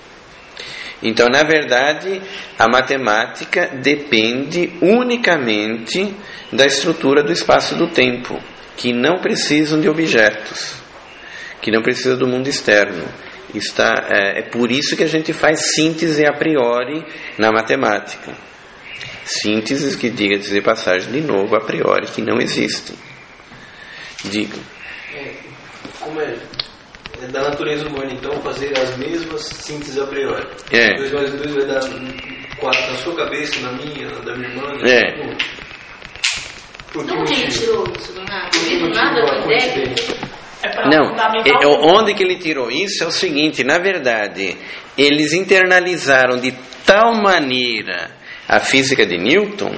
Então, na verdade, a matemática depende unicamente da estrutura do espaço e do tempo, que não precisam de objetos, que não precisam do mundo externo. Está, é, é por isso que a gente faz síntese a priori na matemática. Sínteses que, diga-se de passagem, de novo, a priori, que não existem. Diga.
É, como é, é da natureza humana, então, fazer as mesmas sínteses a priori.
É.
dois mais dois vai dar quatro na sua cabeça, na minha, na da minha irmã.
É.
Não. Por que
Não ele
motivo?
tirou isso do nada?
Por que
Do
motivo
nada
a
da ideia?
coincidência?
É pra
Não,
fundamentar
é,
o-
onde que ele tirou isso é o seguinte, na verdade, eles internalizaram de tal maneira a física de Newton,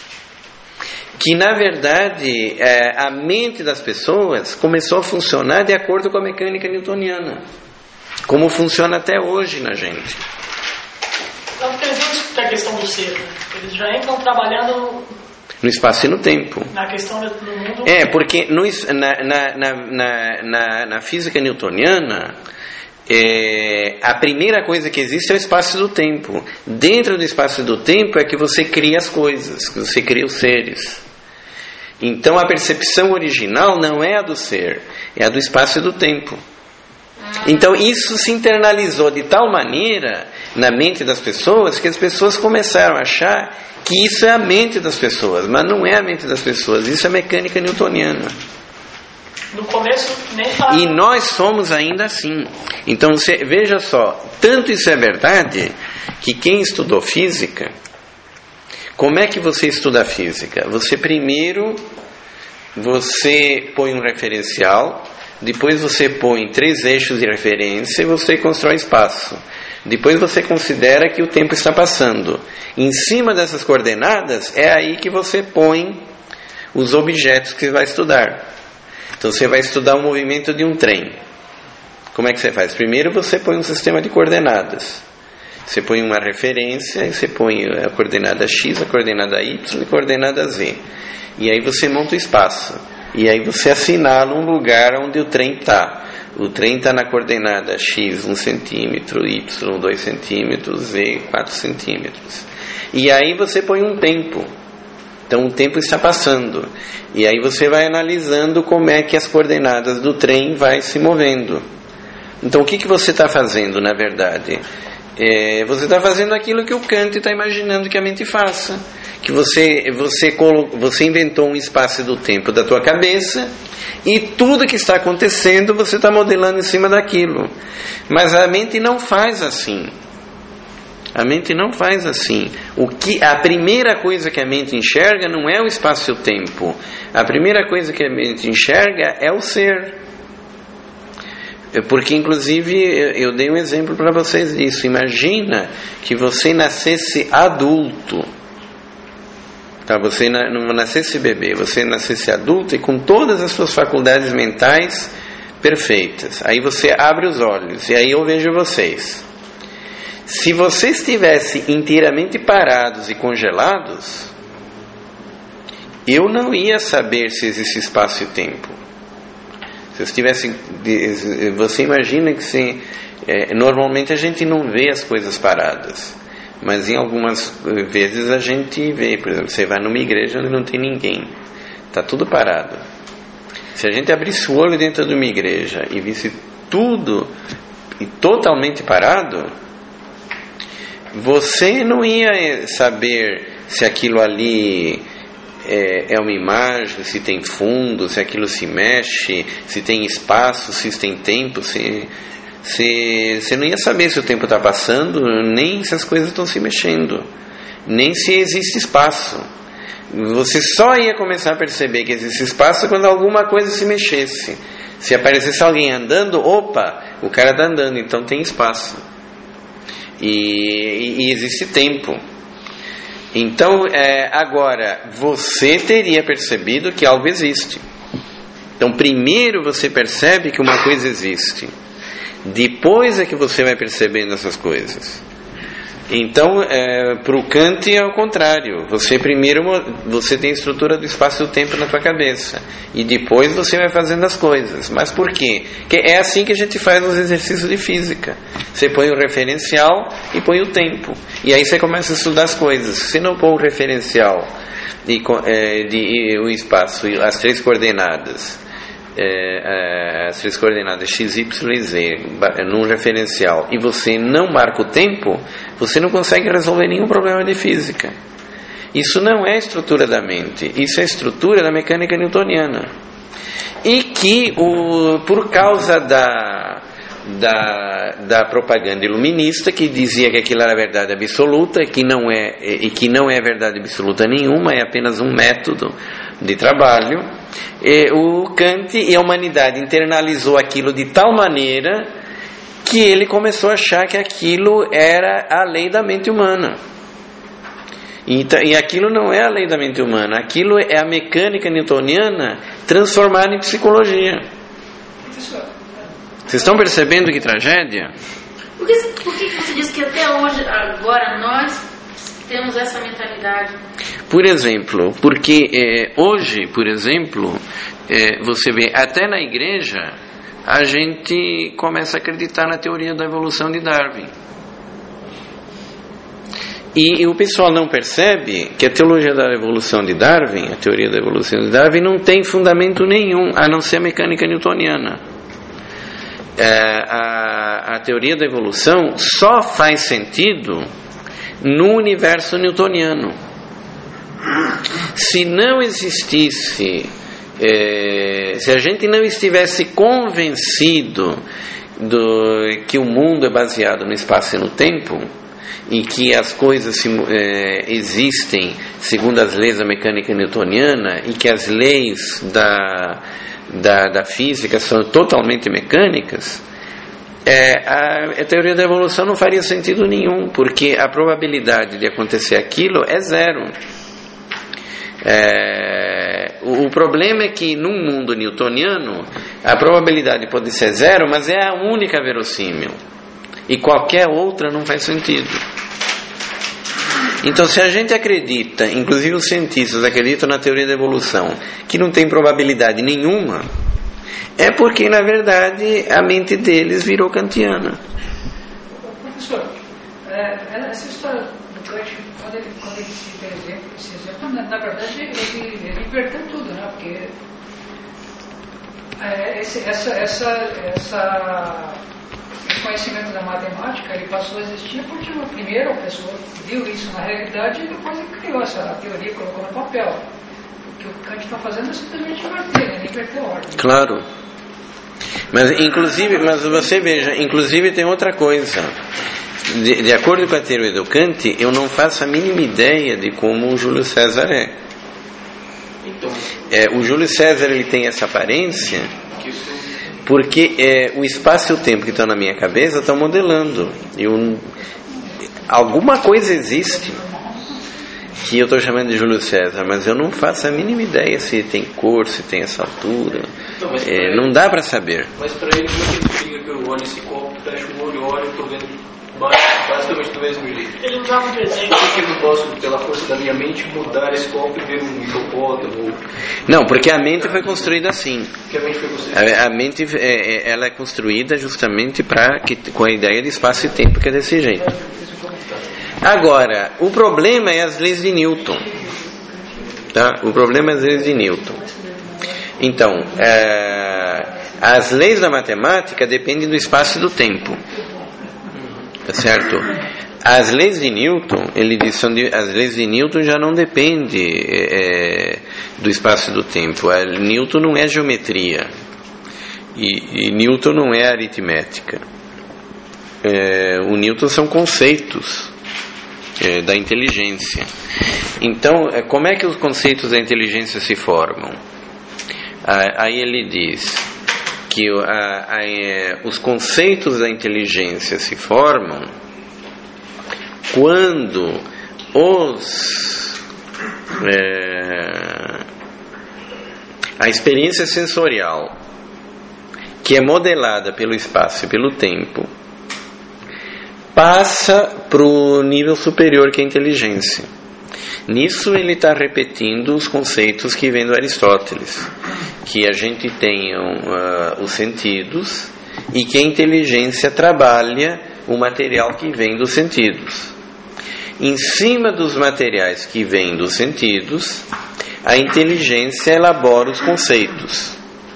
que na verdade é, a mente das pessoas começou a funcionar de acordo com a mecânica newtoniana, como funciona até hoje na gente.
Não, porque eles não discutem a questão do ser, né? Eles já entram trabalhando
No espaço e no tempo.
na questão do mundo.
É, porque no, na, na, na, na, na física newtoniana, é, a primeira coisa que existe é o espaço do tempo. Dentro do espaço do tempo é que você cria as coisas, que você cria os seres. Então a percepção original não é a do ser, é a do espaço e do tempo. Então isso se internalizou de tal maneira na mente das pessoas que as pessoas começaram a achar que isso é a mente das pessoas, mas não é a mente das pessoas, isso é mecânica newtoniana.
No começo, nem falava.
E nós somos ainda assim. Então você, veja só, tanto isso é verdade que quem estudou física, como é que você estuda física? Você primeiro você põe um referencial, depois você põe três eixos de referência e você constrói espaço. Depois você considera que o tempo está passando. Em cima dessas coordenadas é aí que você põe os objetos que você vai estudar. Então você vai estudar o movimento de um trem. Como é que você faz? Primeiro você põe um sistema de coordenadas. Você põe uma referência e você põe a coordenada x, a coordenada y e a coordenada z. E aí você monta o espaço. E aí você assinala um lugar onde o trem está. O trem está na coordenada x, um centímetro, y, dois centímetros, z, quatro centímetros. E aí você põe um tempo. Então o tempo está passando. E aí você vai analisando como é que as coordenadas do trem vai se movendo. Então o que, que você está fazendo, na verdade? É, você está fazendo aquilo que o Kant está imaginando que a mente faça. Que você, você, você inventou um espaço do tempo da tua cabeça e tudo que está acontecendo você está modelando em cima daquilo. Mas a mente não faz assim. A mente não faz assim. O que, a primeira coisa que a mente enxerga não é o espaço e o tempo. A primeira coisa que a mente enxerga é o ser. Porque, inclusive, eu dei um exemplo para vocês disso. Imagina que você nascesse adulto. tá? Você não nascesse bebê, você nascesse adulto e com todas as suas faculdades mentais perfeitas. Aí você abre os olhos e aí eu vejo vocês. Se vocês estivessem inteiramente parados e congelados, eu não ia saber se existe espaço e tempo. Se eu estivesse, você imagina que se, é, normalmente a gente não vê as coisas paradas, mas em algumas vezes a gente vê. Por exemplo, você vai numa igreja onde não tem ninguém, está tudo parado. Se a gente abrisse o olho dentro de uma igreja e visse tudo e totalmente parado, você não ia saber se aquilo ali é, é uma imagem, se tem fundo, se aquilo se mexe, se tem espaço, se tem tempo. Se, se, você não ia saber se o tempo está passando, nem se as coisas estão se mexendo, nem se existe espaço. Você só ia começar a perceber que existe espaço quando alguma coisa se mexesse. Se aparecesse alguém andando, opa, o cara está andando, então tem espaço. E, e, e existe tempo. Então, é, agora, você teria percebido que algo existe. Então, primeiro você percebe que uma coisa existe. Depois é que você vai percebendo essas coisas. Então, é, para o Kant é o contrário. Você primeiro você tem a estrutura do espaço e do tempo na tua cabeça. E depois você vai fazendo as coisas. Mas por quê? Porque é assim que a gente faz nos exercícios de física. Você põe o referencial e põe o tempo. E aí você começa a estudar as coisas. Se você não põe o referencial e é, de, e, o espaço, as três coordenadas, é, é, as três coordenadas x, y e z num referencial, e você não marca o tempo, você não consegue resolver nenhum problema de física. Isso não é estrutura da mente, isso é estrutura da mecânica newtoniana. E que o, por causa da, da, da propaganda iluminista, que dizia que aquilo era verdade absoluta, que não é, e que não é verdade absoluta nenhuma, é apenas um método de trabalho, e o Kant e a humanidade internalizou aquilo de tal maneira que ele começou a achar que aquilo era a lei da mente humana. E, e aquilo não é a lei da mente humana, aquilo é a mecânica newtoniana transformada em psicologia. Vocês estão percebendo que tragédia?
Por que, por que você diz que até hoje, agora, nós temos essa mentalidade?
Por exemplo, porque é, hoje, por exemplo, é, você vê, até na igreja, a gente começa a acreditar na teoria da evolução de Darwin. E, e o pessoal não percebe que a teologia da evolução de Darwin, a teoria da evolução de Darwin, não tem fundamento nenhum, a não ser a mecânica newtoniana. É, a, a teoria da evolução só faz sentido no universo newtoniano. Se não existisse, é, se a gente não estivesse convencido do, que o mundo é baseado no espaço e no tempo, e que as coisas se, é, existem segundo as leis da mecânica newtoniana, e que as leis da, da, da física são totalmente mecânicas, é, a, a teoria da evolução não faria sentido nenhum, porque a probabilidade de acontecer aquilo é zero. É, o, o problema é que num mundo newtoniano a probabilidade pode ser zero, mas é a única verossímil, e qualquer outra não faz sentido. Então, se a gente acredita, inclusive os cientistas acreditam na teoria da evolução, que não tem probabilidade nenhuma, é porque na verdade a mente deles virou kantiana.
Professor, é, essa história do Kant, quando ele, quando ele cita exemplo, esse exemplo, na, na verdade ele, ele inverteu tudo, né? Porque é, esse, essa, essa, essa, esse conhecimento da matemática ele passou a existir porque primeiro a pessoa viu isso na realidade e depois ele criou essa teoria e colocou no papel. O que o Kant está fazendo é simplesmente inverter, né? Ele inverteu a ordem.
Claro. Mas inclusive, mas você veja, inclusive tem outra coisa. De, de acordo com a teoria do Kant, eu não faço a mínima ideia de como o Júlio César é.
Então,
é o Júlio César ele tem essa aparência porque é, o espaço e o tempo que estão na minha cabeça estão modelando. Eu, alguma coisa existe. que eu estou chamando de Júlio César, mas eu não faço a mínima ideia se tem cor, se tem essa altura. Não, é, ele, não dá para saber.
Mas para ele, como é que ele explica que eu olho esse copo, fecho o olho, olho, eu estou vendo basicamente do mesmo jeito? Ele usava um desenho. Por que eu não posso, pela força da minha mente, mudar esse copo e ver um hipopótamo?
Não, porque a mente foi construída assim.
Que a mente foi construída?
A, a mente é, ela é construída justamente para que, com a ideia de espaço e tempo, que é desse jeito. Agora, o problema é as leis de Newton. Tá? O problema é as leis de Newton. Então, é, as leis da matemática dependem do espaço e do tempo. Tá certo? As leis de Newton, ele diz, são de, as leis de Newton já não dependem é, do espaço e do tempo. A, Newton não é geometria. E, e Newton não é aritmética. É, o Newton são conceitos é, da inteligência. Então, como é que os conceitos da inteligência se formam? Aí ele diz que a, a, a, os conceitos da inteligência se formam quando os é, a experiência sensorial, que é modelada pelo espaço e pelo tempo, passa para o nível superior, que é a inteligência. Nisso ele está repetindo os conceitos que vêm do Aristóteles, que a gente tem uh, os sentidos e que a inteligência trabalha o material que vem dos sentidos. Em cima dos materiais que vêm dos sentidos, a inteligência elabora os conceitos.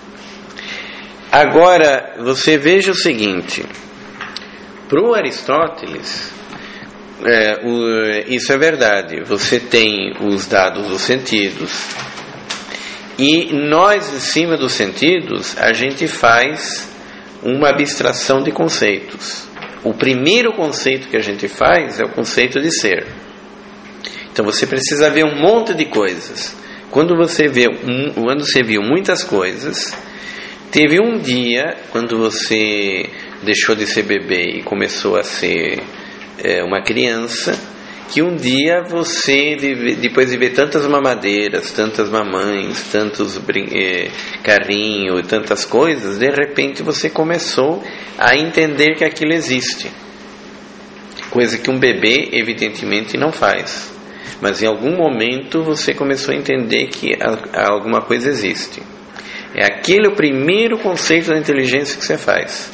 Agora, você veja o seguinte, para o Aristóteles, É, o, isso é verdade. Você tem os dados dos sentidos e nós, em cima dos sentidos, a gente faz uma abstração de conceitos. O primeiro conceito que a gente faz é o conceito de ser. Então você precisa ver um monte de coisas. Quando você vê, quando você viu muitas coisas, teve um dia quando você deixou de ser bebê e começou a ser É uma criança, que um dia você, depois de ver tantas mamadeiras, tantas mamães, tantos brin- eh, carrinho, tantas coisas, de repente você começou a entender que aquilo existe, coisa que um bebê evidentemente não faz, mas em algum momento você começou a entender que a, alguma coisa existe. É aquele o primeiro conceito da inteligência que você faz.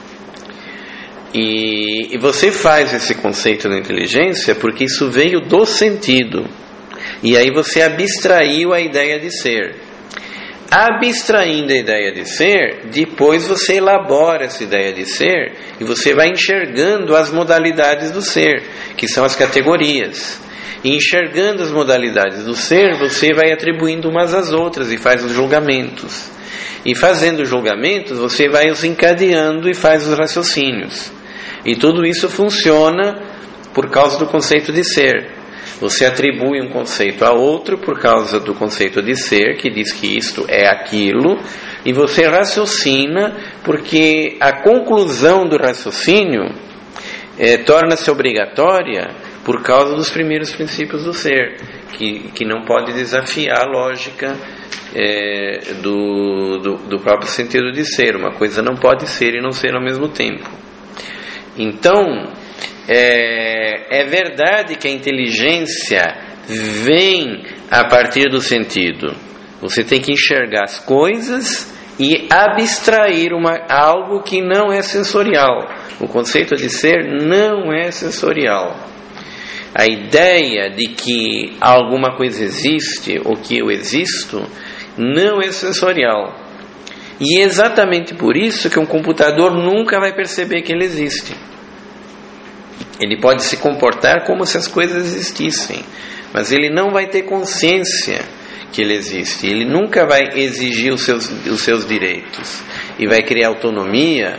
E, e você faz esse conceito da inteligência porque isso veio do sentido. E aí você abstraiu a ideia de ser. Abstraindo a ideia de ser, depois você elabora essa ideia de ser e você vai enxergando as modalidades do ser, que são as categorias. E enxergando as modalidades do ser, você vai atribuindo umas às outras e faz os julgamentos. E fazendo os julgamentos, você vai os encadeando e faz os raciocínios. E tudo isso funciona por causa do conceito de ser. Você atribui um conceito a outro por causa do conceito de ser, que diz que isto é aquilo, e você raciocina porque a conclusão do raciocínio é, torna-se obrigatória por causa dos primeiros princípios do ser, que, que não pode desafiar a lógica é, do, do, do próprio sentido de ser. Uma coisa não pode ser e não ser ao mesmo tempo. Então, é, é verdade que a inteligência vem a partir do sentido. Você tem que enxergar as coisas e abstrair uma, algo que não é sensorial. O conceito de ser não é sensorial. A ideia de que alguma coisa existe ou que eu existo não é sensorial. E é exatamente por isso que um computador nunca vai perceber que ele existe. Ele pode se comportar como se as coisas existissem, mas ele não vai ter consciência que ele existe. Ele nunca vai exigir os seus, os seus direitos e vai criar autonomia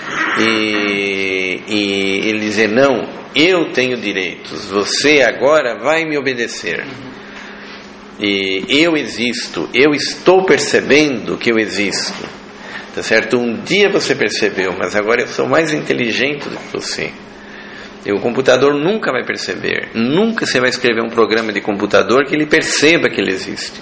e, e ele dizer, não, eu tenho direitos, você agora vai me obedecer. E eu existo, eu estou percebendo que eu existo, tá certo? Um dia você percebeu, mas agora eu sou mais inteligente do que você. E o computador nunca vai perceber. Nunca você vai escrever um programa de computador que ele perceba que ele existe.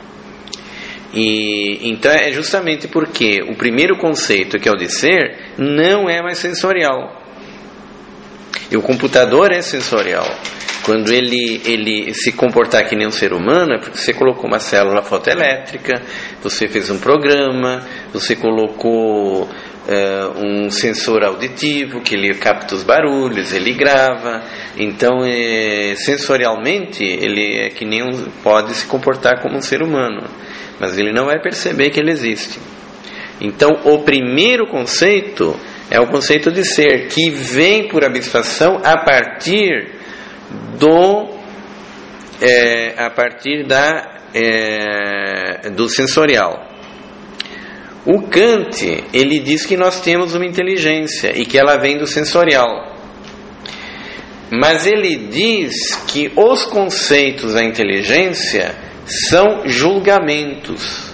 E então é justamente porque o primeiro conceito, que é o de ser, não é mais sensorial. E o computador é sensorial. Quando ele, ele se comportar que nem um ser humano, é porque você colocou uma célula fotoelétrica, você fez um programa, você colocou uh, um sensor auditivo, que ele capta os barulhos, ele grava. Então, é, sensorialmente, ele é que nem um, pode se comportar como um ser humano, mas ele não vai perceber que ele existe. Então, o primeiro conceito é o conceito de ser, que vem por abstração a partir do é, a partir da é, do sensorial. O Kant, ele diz que nós temos uma inteligência e que ela vem do sensorial, mas ele diz que os conceitos da inteligência são julgamentos.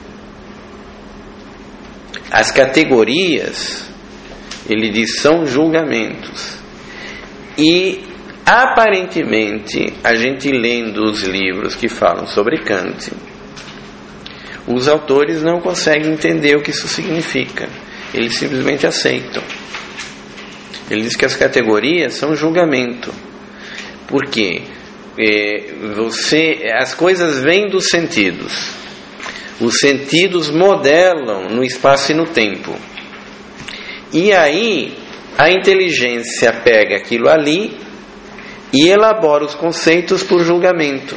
As categorias, ele diz, são julgamentos. E aparentemente, a gente lendo os livros que falam sobre Kant, os autores não conseguem entender o que isso significa. Eles simplesmente aceitam. Ele diz que as categorias são julgamento. Por quê? É, você, as coisas vêm dos sentidos. Os sentidos modelam no espaço e no tempo. E aí, a inteligência pega aquilo ali e elabora os conceitos por julgamento.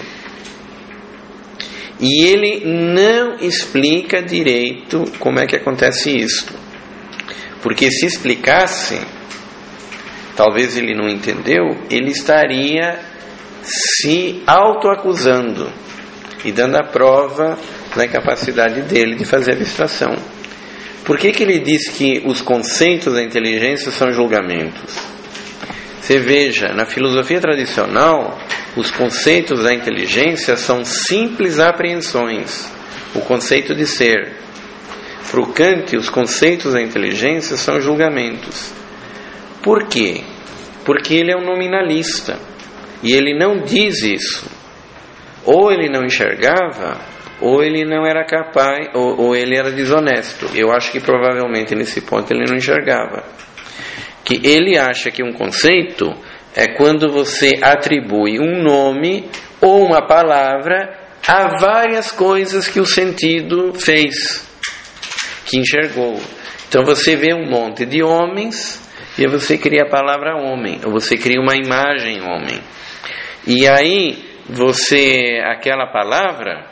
E ele não explica direito como é que acontece isso. Porque se explicasse, talvez ele não entendeu, ele estaria se autoacusando e dando a prova da incapacidade dele de fazer abstração. Por que que ele diz que os conceitos da inteligência são julgamentos? Você veja, na filosofia tradicional, os conceitos da inteligência são simples apreensões. O conceito de ser. Para o Kant, os conceitos da inteligência são julgamentos. Por quê? Porque ele é um nominalista. E ele não diz isso. Ou ele não enxergava, ou ele não era capaz, ou, ou ele era desonesto. Eu acho que provavelmente nesse ponto ele não enxergava. Que ele acha que um conceito é quando você atribui um nome ou uma palavra a várias coisas que o sentido fez, que enxergou. Então você vê um monte de homens e você cria a palavra homem, ou você cria uma imagem homem. E aí você, aquela palavra,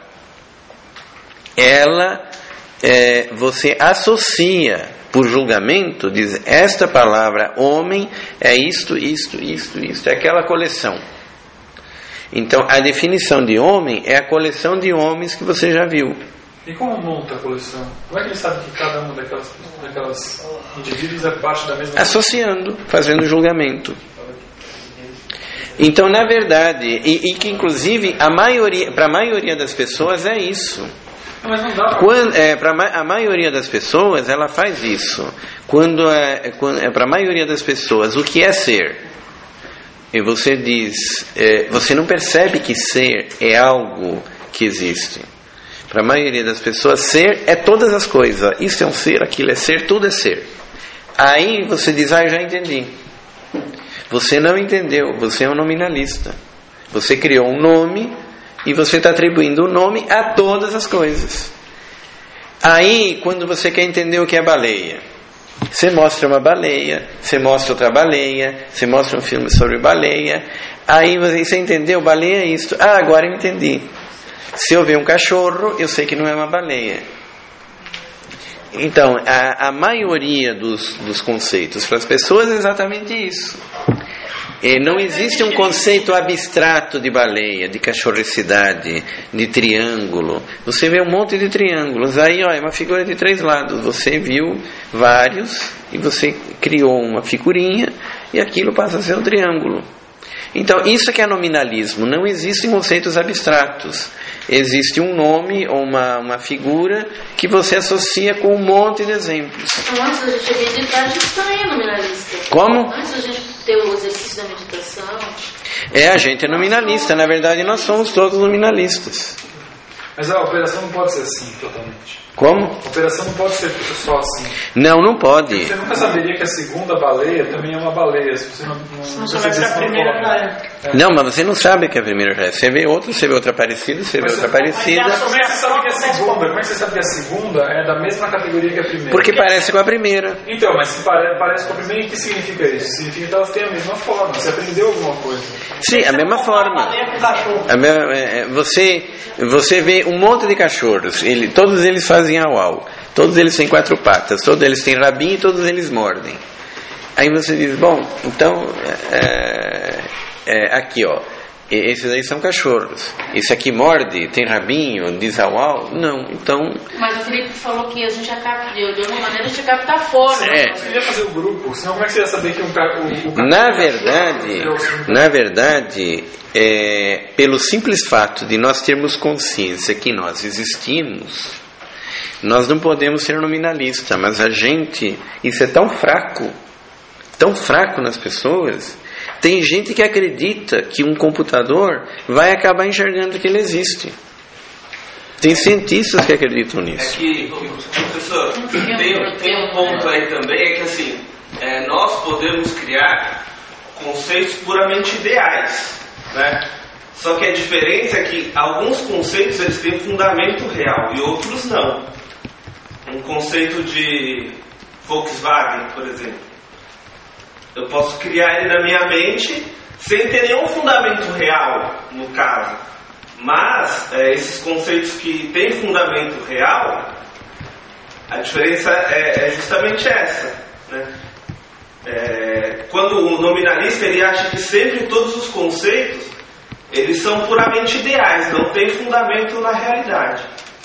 ela é, você associa por julgamento, diz, esta palavra homem é isto, isto, isto, isto, é aquela coleção. Então a definição de homem é a coleção de homens que você já viu.
E como monta a coleção? Como é que ele sabe que cada um daquelas, daquelas indivíduos é parte da mesma?
Associando, fazendo julgamento. Então, na verdade, e, e que inclusive a maioria, para a maioria das pessoas é isso.
Mas não dá.
Quando, é, para a maioria das pessoas, ela faz isso. Quando é, quando, é para a maioria das pessoas, o que é ser? E você diz, é, você não percebe que ser é algo que existe. Para a maioria das pessoas, ser é todas as coisas. Isso é um ser, aquilo é ser, tudo é ser. Aí você diz, ah, eu já entendi. Você não entendeu, você é um nominalista. Você criou um nome e você está atribuindo o nome a todas as coisas. Aí, quando você quer entender o que é baleia, você mostra uma baleia, você mostra outra baleia, você mostra um filme sobre baleia. Aí você entendeu, baleia é isto. Ah, agora eu entendi. Se eu ver um cachorro, eu sei que não é uma baleia. Então, a, a maioria dos, dos conceitos para as pessoas é exatamente isso. E não existe um conceito abstrato de baleia, de cachorricidade, de triângulo. Você vê um monte de triângulos. Aí, ó, é uma figura de três lados. Você viu vários e você criou uma figurinha e aquilo passa a ser um triângulo. Então, isso que é nominalismo. Não existem conceitos abstratos. Existe um nome ou uma, uma figura que você associa com um monte de exemplos.
Antes a gente acredita, a gente também é nominalista.
Como?
Antes a gente ter o exercício da meditação.
É, a gente é nominalista. Na verdade, nós somos todos nominalistas.
Mas a operação não pode ser assim, totalmente.
Como?
A operação não pode ser só assim.
Não, não pode.
Você nunca saberia que a segunda baleia também é uma baleia. Se você não, não,
se não soubesse que a primeira já é.
Não, mas você não sabe que a primeira já é. Você vê outra, você vê outra parecida, você vê outra parecida.
Como é que você sabe que a segunda? Como é que você sabe que a segunda é da mesma categoria que a primeira?
Porque parece com a primeira.
Então, mas se pare, parece com a primeira, o que significa isso? Significa que elas têm a mesma forma. Você aprendeu alguma coisa?
Sim, a mesma forma. A mesma, você, você vê um monte de cachorros. Ele, todos eles fazem au-au. Todos eles têm quatro patas, todos eles têm rabinho e todos eles mordem. Aí você diz, bom, então, é, é, aqui ó, esses aí são cachorros. Esse aqui morde, tem rabinho, diz au au. Não, então...
Mas o Felipe falou que a gente acaba, de alguma maneira, a gente capta a forma.
É.
Você ia fazer o grupo, senão como é que você ia saber que um cara... O, o
na verdade, na verdade, é, pelo simples fato de nós termos consciência que nós existimos... Nós não podemos ser nominalistas, mas a gente, isso é tão fraco, tão fraco nas pessoas. Tem gente que acredita que um computador vai acabar enxergando que ele existe. Tem cientistas que acreditam nisso.
É que, professor, tem, tem um ponto aí também, é que assim, é, nós podemos criar conceitos puramente ideais, né? Só que a diferença é que alguns conceitos eles têm fundamento real e outros não. Um conceito de Volkswagen, por exemplo. Eu posso criar ele na minha mente sem ter nenhum fundamento real, no caso. Mas, é, esses conceitos que têm fundamento real, a diferença é, é justamente essa, né? É, quando o nominalista ele acha que sempre todos os conceitos eles são puramente ideais, não tem fundamento na realidade.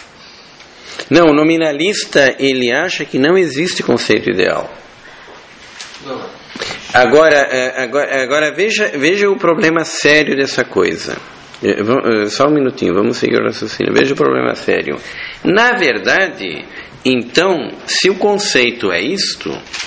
Não, o nominalista, ele acha que não existe conceito ideal.
Não.
Agora, agora, agora veja, veja o problema sério dessa coisa. Só um minutinho, vamos seguir o raciocínio. Veja o problema sério. Na verdade, então, se o conceito é isto,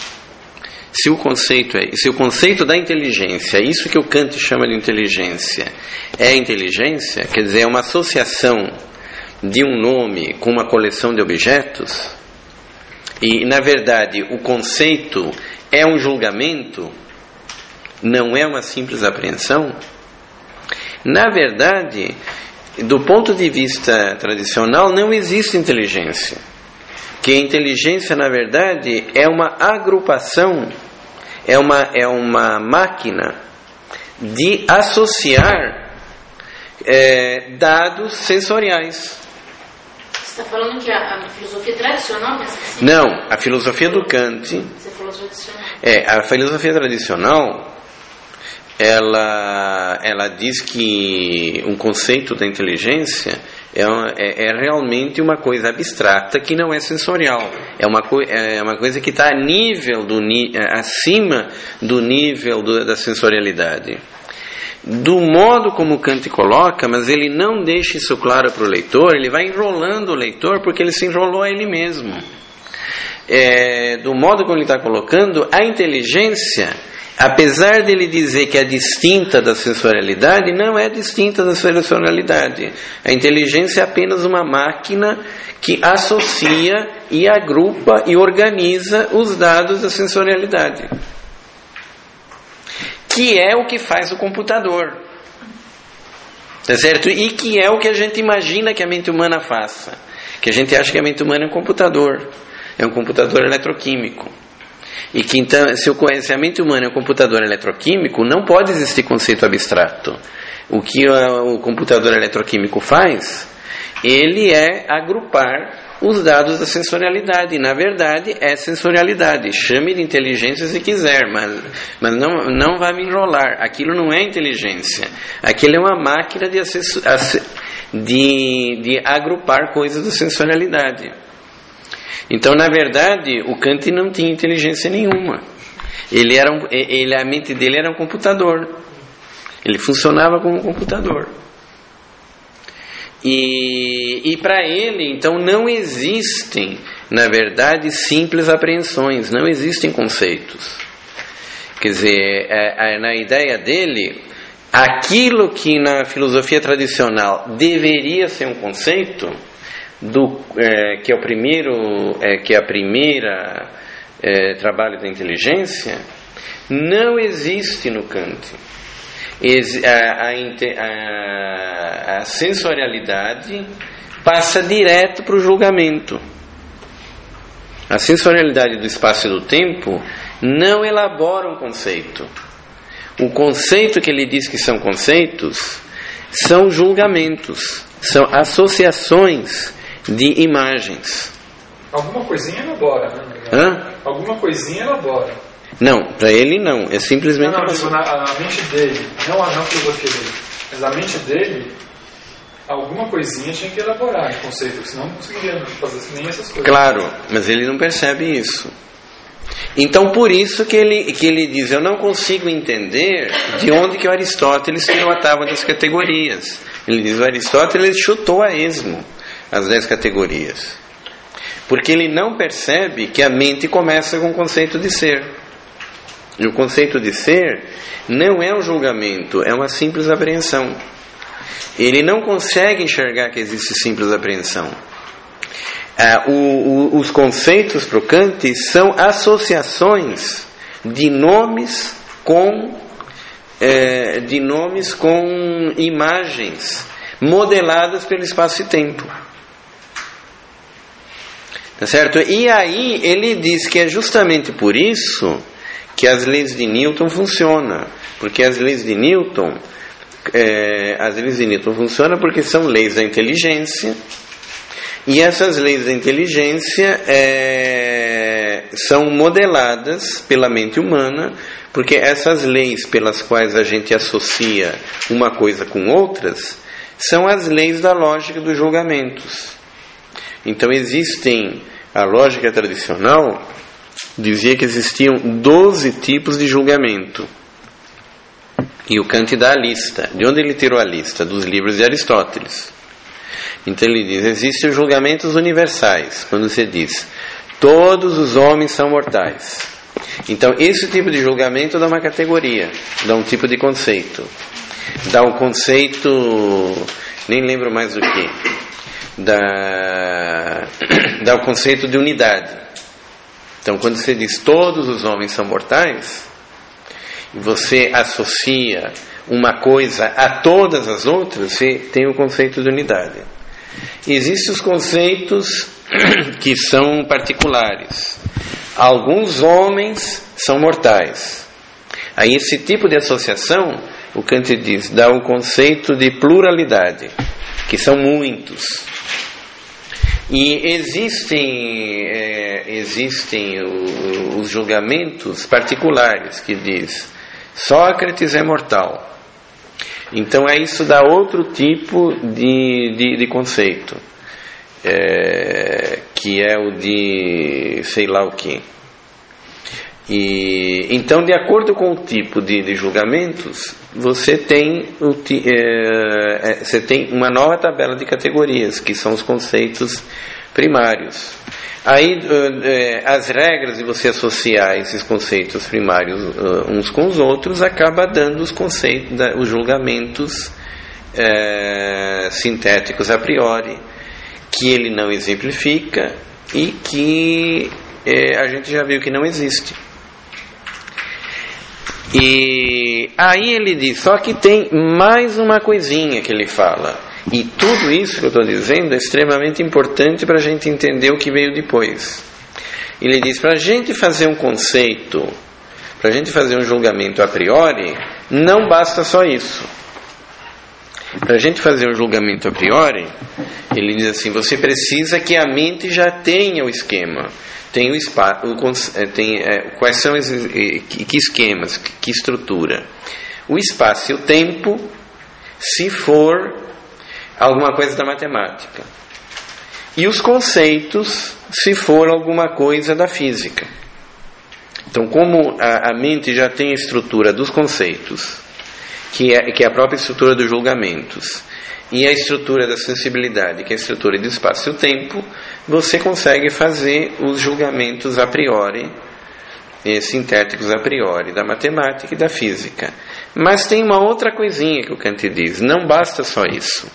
se o conceito é, se o conceito da inteligência, isso que o Kant chama de inteligência, é inteligência, quer dizer, é uma associação de um nome com uma coleção de objetos, e na verdade o conceito é um julgamento, não é uma simples apreensão. Na verdade, do ponto de vista tradicional, não existe inteligência. Que a inteligência, na verdade, é uma agrupação, é uma, é uma máquina de associar é, dados sensoriais.
Você está falando que a, a filosofia tradicional pensa assim?
Não, a filosofia do Kant.
Você falou tradicional.
É, a filosofia tradicional, ela, ela diz que um conceito da inteligência é, uma, é, é realmente uma coisa abstrata que não é sensorial. É uma, co, é uma coisa que está a nível do, acima do nível do, da sensorialidade. Do modo como Kant coloca, mas ele não deixa isso claro para o leitor, ele vai enrolando o leitor porque ele se enrolou a ele mesmo. É, do modo como ele está colocando, a inteligência, apesar de ele dizer que é distinta da sensorialidade, não é distinta da sensorialidade. A inteligência é apenas uma máquina que associa e agrupa e organiza os dados da sensorialidade, que é o que faz o computador, tá certo? E que é o que a gente imagina que a mente humana faça, que a gente acha que a mente humana é um computador, é um computador eletroquímico, e que então, se, o, se a mente humana é um computador eletroquímico, não pode existir conceito abstrato. O que a, o computador eletroquímico faz, ele é agrupar os dados da sensorialidade, e na verdade é sensorialidade. Chame de inteligência se quiser, mas, mas não, não vai me enrolar. Aquilo não é inteligência, aquilo é uma máquina de, de, de agrupar coisas da sensorialidade. Então, na verdade, o Kant não tinha inteligência nenhuma. Ele era um, ele, a mente dele era um computador, ele funcionava como um computador. E, e para ele, então, não existem, na verdade, simples apreensões, não existem conceitos. Quer dizer, é, é, na ideia dele, aquilo que na filosofia tradicional deveria ser um conceito, do, é, que é o primeiro, é, que é a primeira é, trabalho da inteligência, não existe no Kant. A, a, a, a sensorialidade passa direto para o julgamento. A sensorialidade do espaço e do tempo não elabora um conceito. O conceito que ele diz que são conceitos são julgamentos, são associações de imagens.
Alguma coisinha elabora, né?
Hã?
Alguma coisinha elabora.
Não, para ele não, é simplesmente...
Não, não, digo, na, na mente dele, não a não filosofia dele, mas a mente dele, alguma coisinha tinha que elaborar de conceito, senão não conseguiria fazer nem essas coisas.
Claro, mas ele não percebe isso. Então por isso que ele, que ele diz, eu não consigo entender de onde que o Aristóteles tirou a tábua das categorias. Ele diz, o Aristóteles chutou a esmo as dez categorias. Porque ele não percebe que a mente começa com o conceito de ser. E o conceito de ser não é um julgamento, é uma simples apreensão. Ele não consegue enxergar que existe simples apreensão. Ah, o, o, os conceitos para o Kant são associações de nomes com é, de nomes com imagens modeladas pelo espaço e tempo. Tá certo? E aí ele diz que é justamente por isso que as leis de Newton funcionam, porque as leis de Newton é, as leis de Newton funcionam porque são leis da inteligência. E essas leis da inteligência é, são modeladas pela mente humana, porque essas leis pelas quais a gente associa uma coisa com outras são as leis da lógica dos julgamentos. Então existem, a lógica tradicional dizia que existiam doze tipos de julgamento. E o Kant dá a lista. De onde ele tirou a lista? Dos livros de Aristóteles. Então ele diz, existem os julgamentos universais, quando você diz, todos os homens são mortais. Então esse tipo de julgamento dá uma categoria, dá um tipo de conceito. Dá um conceito, nem lembro mais do que, dá, dá o conceito de unidade. Então quando você diz, todos os homens são mortais, você associa uma coisa a todas as outras, você tem o conceito de unidade. Existem os conceitos que são particulares. Alguns homens são mortais. Aí esse tipo de associação, o Kant diz, dá o conceito de pluralidade, que são muitos. E existem, é, existem o, os julgamentos particulares, que diz, Sócrates é mortal. Então é isso dá outro tipo de, de, de conceito, é, que é o de sei lá o que. E, então, de acordo com o tipo de, de julgamentos, você tem, o, é, é, você tem uma nova tabela de categorias, que são os conceitos primários. Aí as regras de você associar esses conceitos primários uns com os outros acaba dando os conceitos, os julgamentos é, sintéticos a priori, que ele não exemplifica e que é, a gente já viu que não existe. E aí ele diz, só que tem mais uma coisinha que ele fala. E tudo isso que eu estou dizendo é extremamente importante para a gente entender o que veio depois. Ele diz, para a gente fazer um conceito, para a gente fazer um julgamento a priori, não basta só isso. Para a gente fazer um julgamento a priori, ele diz assim, você precisa que a mente já tenha o esquema. Tem o espaço, tem, é, quais são os que, que esquemas, que, que estrutura. O espaço e o tempo, se for alguma coisa da matemática, e os conceitos se for alguma coisa da física. Então, como a, a mente já tem a estrutura dos conceitos, que é, que é a própria estrutura dos julgamentos, e a estrutura da sensibilidade, que é a estrutura do espaço e o tempo, você consegue fazer os julgamentos a priori eh, sintéticos a priori, da matemática e da física. Mas tem uma outra coisinha que o Kant diz, não basta só isso.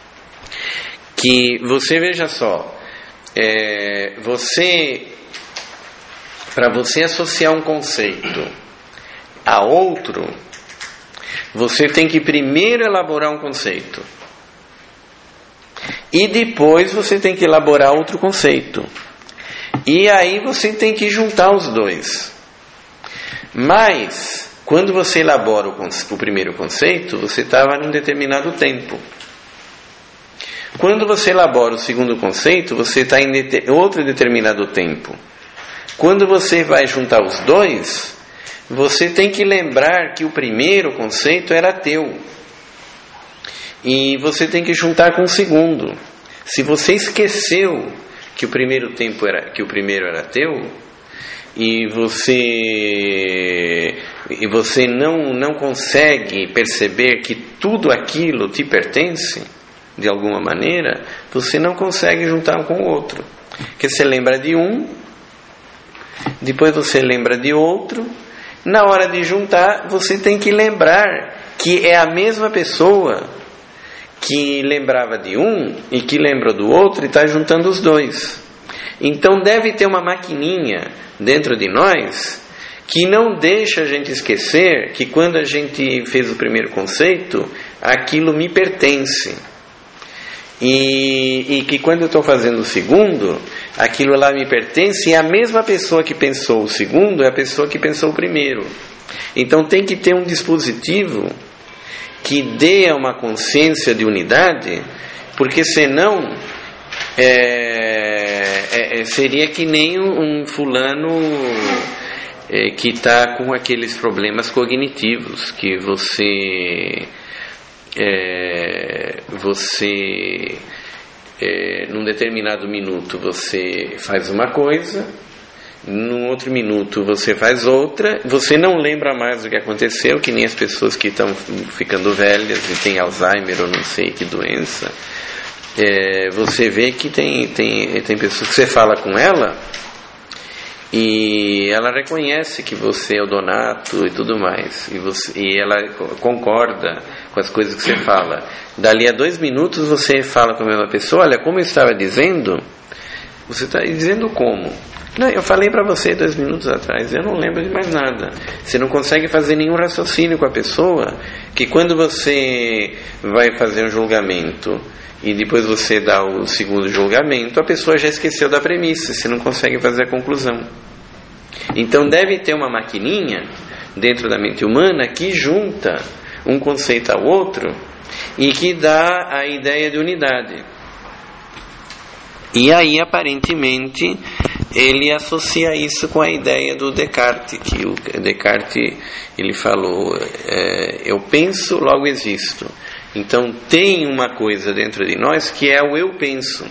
Que você, veja só, é, você, para você associar um conceito a outro, você tem que primeiro elaborar um conceito. E depois você tem que elaborar outro conceito. E aí você tem que juntar os dois. Mas, quando você elabora o, o primeiro conceito, você estava num determinado tempo. Quando você elabora o segundo conceito, você está em de, outro determinado tempo. Quando você vai juntar os dois, você tem que lembrar que o primeiro conceito era teu. E você tem que juntar com o segundo. Se você esqueceu que o primeiro tempo era, que o primeiro era teu, e você e você não não consegue perceber que tudo aquilo te pertence de alguma maneira, você não consegue juntar um com o outro. Porque você lembra de um, depois você lembra de outro, na hora de juntar, você tem que lembrar que é a mesma pessoa que lembrava de um e que lembra do outro e está juntando os dois. Então deve ter uma maquininha dentro de nós que não deixa a gente esquecer que quando a gente fez o primeiro conceito, aquilo me pertence. E, e que quando eu estou fazendo o segundo, aquilo lá me pertence, e a mesma pessoa que pensou o segundo é a pessoa que pensou o primeiro. Então tem que ter um dispositivo que dê uma consciência de unidade, porque senão é, é, seria que nem um fulano é, que está com aqueles problemas cognitivos, que você é, você é, num determinado minuto você faz uma coisa, num outro minuto você faz outra, você não lembra mais do que aconteceu, que nem as pessoas que estão ficando velhas e têm Alzheimer ou não sei que doença. É, você vê que tem, tem, tem pessoas que você fala com ela e ela reconhece que você é o Donato e tudo mais, e, você, e ela concorda com as coisas que você fala. Dali a dois minutos você fala com a mesma pessoa: olha, como eu estava dizendo, você está dizendo como? Não, eu falei para você dois minutos atrás, eu não lembro de mais nada. Você não consegue fazer nenhum raciocínio com a pessoa, que quando você vai fazer um julgamento e depois você dá o segundo julgamento, a pessoa já esqueceu da premissa, você não consegue fazer a conclusão. Então deve ter uma maquininha dentro da mente humana que junta um conceito ao outro e que dá a ideia de unidade. E aí, aparentemente, ele associa isso com a ideia do Descartes, que o Descartes ele falou, é, eu penso, logo existo. Então tem uma coisa dentro de nós que é o eu penso.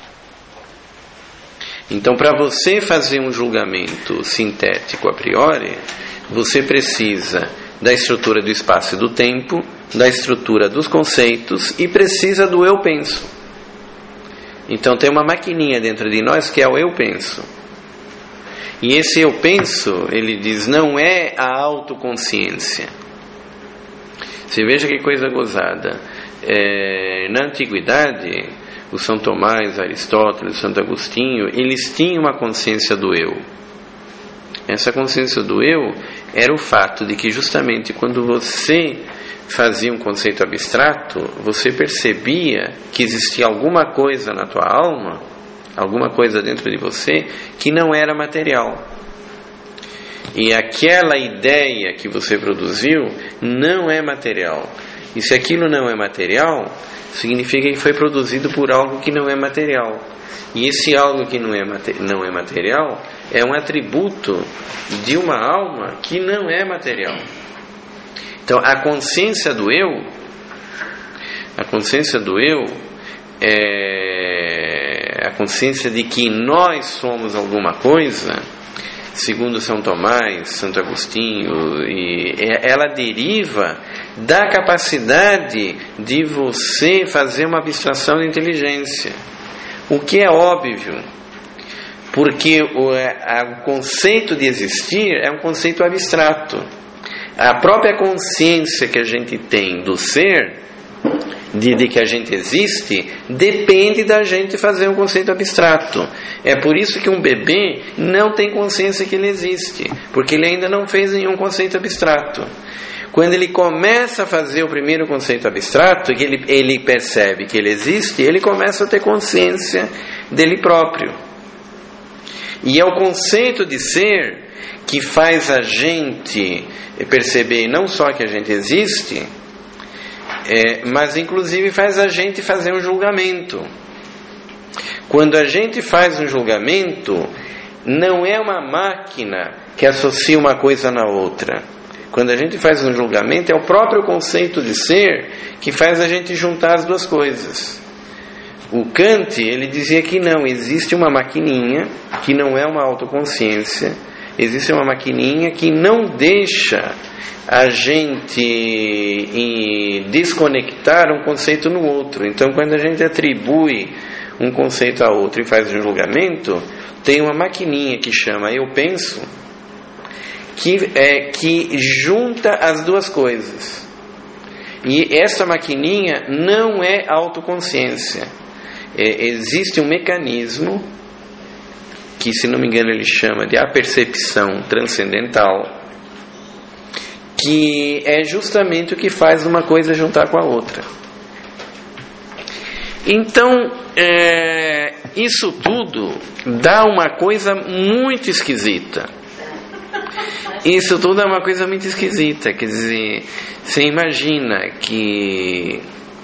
Então, para você fazer um julgamento sintético a priori, você precisa da estrutura do espaço e do tempo, da estrutura dos conceitos e precisa do eu penso. Então tem uma maquininha dentro de nós que é o eu penso. E esse eu penso, ele diz, não é a autoconsciência. Você veja que coisa gozada. É, na antiguidade, o São Tomás, Aristóteles, Santo Agostinho, eles tinham uma consciência do eu. Essa consciência do eu era o fato de que justamente quando você fazia um conceito abstrato, você percebia que existia alguma coisa na tua alma, alguma coisa dentro de você que não era material. E aquela ideia que você produziu não é material. E se aquilo não é material, significa que foi produzido por algo que não é material. E esse algo que não é, não é material é um atributo de uma alma que não é material. Então, a consciência do eu, a consciência do eu é a consciência de que nós somos alguma coisa, segundo São Tomás, Santo Agostinho, e ela deriva da capacidade de você fazer uma abstração de inteligência. O que é óbvio, porque o, a, o conceito de existir é um conceito abstrato. A própria consciência que a gente tem do ser, de, de que a gente existe, depende da gente fazer um conceito abstrato. É por isso que um bebê não tem consciência que ele existe, porque ele ainda não fez nenhum conceito abstrato. Quando ele começa a fazer o primeiro conceito abstrato, que ele, ele percebe que ele existe, ele começa a ter consciência dele próprio. E é o conceito de ser que faz a gente perceber não só que a gente existe, é, mas inclusive faz a gente fazer um julgamento. Quando a gente faz um julgamento, não é uma máquina que associa uma coisa na outra. Quando a gente faz um julgamento, é o próprio conceito de ser que faz a gente juntar as duas coisas. O Kant, ele dizia que não, existe uma maquininha que não é uma autoconsciência, existe uma maquininha que não deixa a gente desconectar um conceito no outro. Então, quando a gente atribui um conceito a outro e faz um julgamento, tem uma maquininha que chama eu penso, que, é, que junta as duas coisas. E essa maquininha não é autoconsciência. É, existe um mecanismo que, se não me engano, ele chama de apercepção transcendental, que é justamente o que faz uma coisa juntar com a outra. Então, é, isso tudo dá uma coisa muito esquisita. Isso tudo é uma coisa muito esquisita. Quer dizer, você imagina que...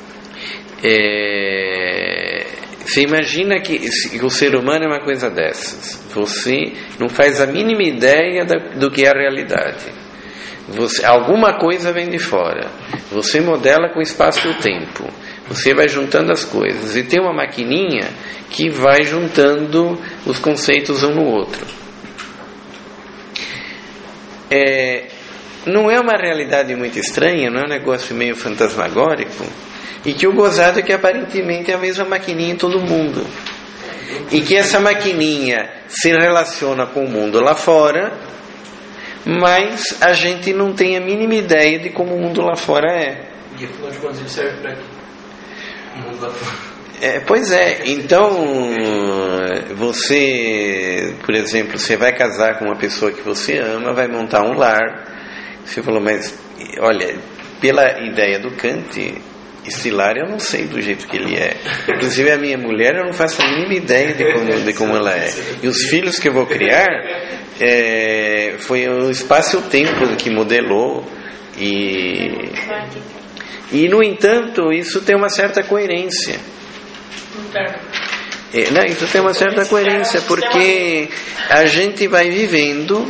É, você imagina que, que o ser humano é uma coisa dessas. Você não faz a mínima ideia da, do que é a realidade. Você, alguma coisa vem de fora. Você modela com o espaço e o tempo. Você vai juntando as coisas. E tem uma maquininha que vai juntando os conceitos um no outro. É, não é uma realidade muito estranha, não é um negócio meio fantasmagórico? E que o gozado é que aparentemente é a mesma maquininha em todo mundo. E que essa maquininha se relaciona com o mundo lá fora, mas a gente não tem a mínima ideia de como o mundo lá fora é.
E afinal de contas ele serve para quê? O mundo lá fora.
É, pois é, então você, por exemplo, você vai casar com uma pessoa que você ama, vai montar um lar. Você falou, mas olha, pela ideia do Kant, esse lar eu não sei do jeito que ele é. Inclusive a minha mulher, eu não faço a mínima ideia de como, de como ela é. E os filhos que eu vou criar, é, foi o espaço e o tempo que modelou. E, e no entanto, isso tem uma certa coerência. É, não, isso tem uma certa coerência, porque a gente vai vivendo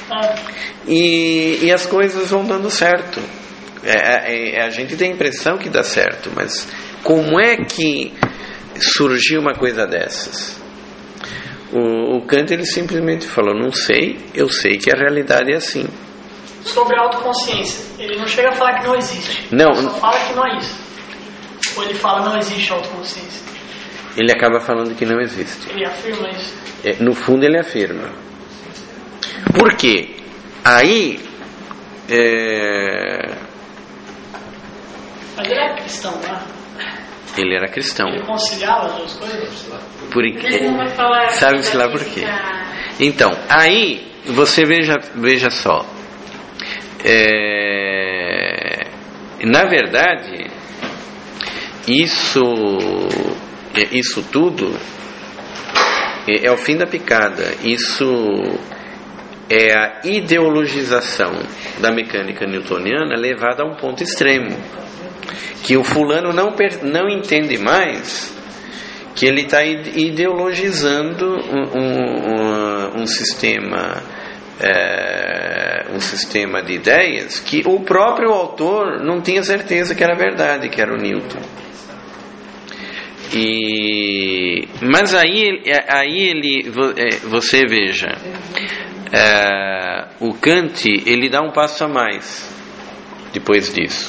e, e as coisas vão dando certo. É, é, a gente tem a impressão que dá certo, mas como é que surgiu uma coisa dessas? O, o Kant, ele simplesmente falou, não sei, eu sei que a realidade é assim.
Sobre a autoconsciência, ele não chega a falar que não existe.
Não.
Ele só fala que não é isso. Ou ele fala não existe autoconsciência.
Ele acaba falando que não existe.
Ele afirma isso.
É, no fundo ele afirma. Por quê? Aí... É...
Mas ele era cristão, né?
Ele era cristão.
Ele conciliava as duas coisas?
Por...
Ele não vai falar.
Sabe-se lá por quê? Então, aí, você veja, veja só. É... Na verdade, isso, isso tudo é, é o fim da picada. Isso é a ideologização da mecânica newtoniana levada a um ponto extremo. Que o fulano não, não entende mais que ele está ideologizando um, um, um sistema é, um sistema de ideias que o próprio autor não tinha certeza que era verdade, que era o Newton. E, mas aí, aí ele, você veja, é, o Kant, ele dá um passo a mais depois disso.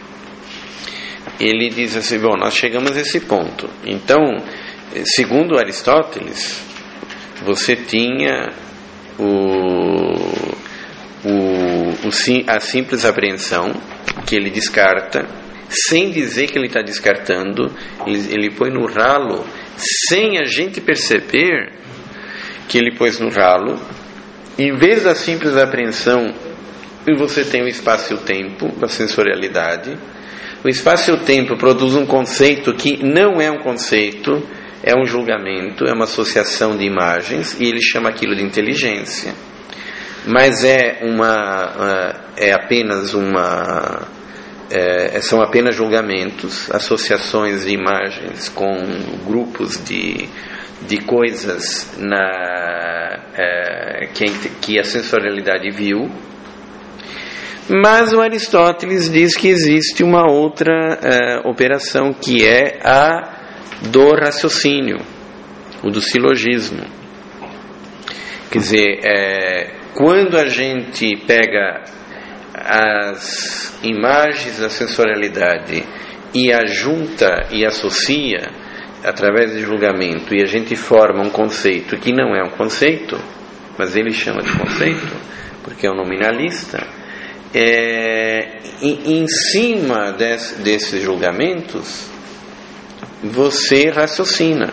Ele diz assim, bom, nós chegamos a esse ponto. Então, segundo Aristóteles, você tinha o, o, o, a simples apreensão, que ele descarta, sem dizer que ele está descartando, ele, ele põe no ralo, sem a gente perceber que ele pôs no ralo. Em vez da simples apreensão, você tem o espaço e o tempo, a sensorialidade. O espaço e o tempo produz um conceito que não é um conceito, é um julgamento, é uma associação de imagens, e ele chama aquilo de inteligência. Mas é uma, é apenas uma, é, são apenas julgamentos, associações de imagens com grupos de, de coisas na, é, que, que a sensorialidade viu. Mas o Aristóteles diz que existe uma outra uh, operação, que é a do raciocínio, o do silogismo. Quer dizer, é, quando a gente pega as imagens da sensorialidade e a junta e associa através de julgamento, e a gente forma um conceito que não é um conceito, mas ele chama de conceito, porque é um nominalista. É, em, em cima desse, desses julgamentos, você raciocina.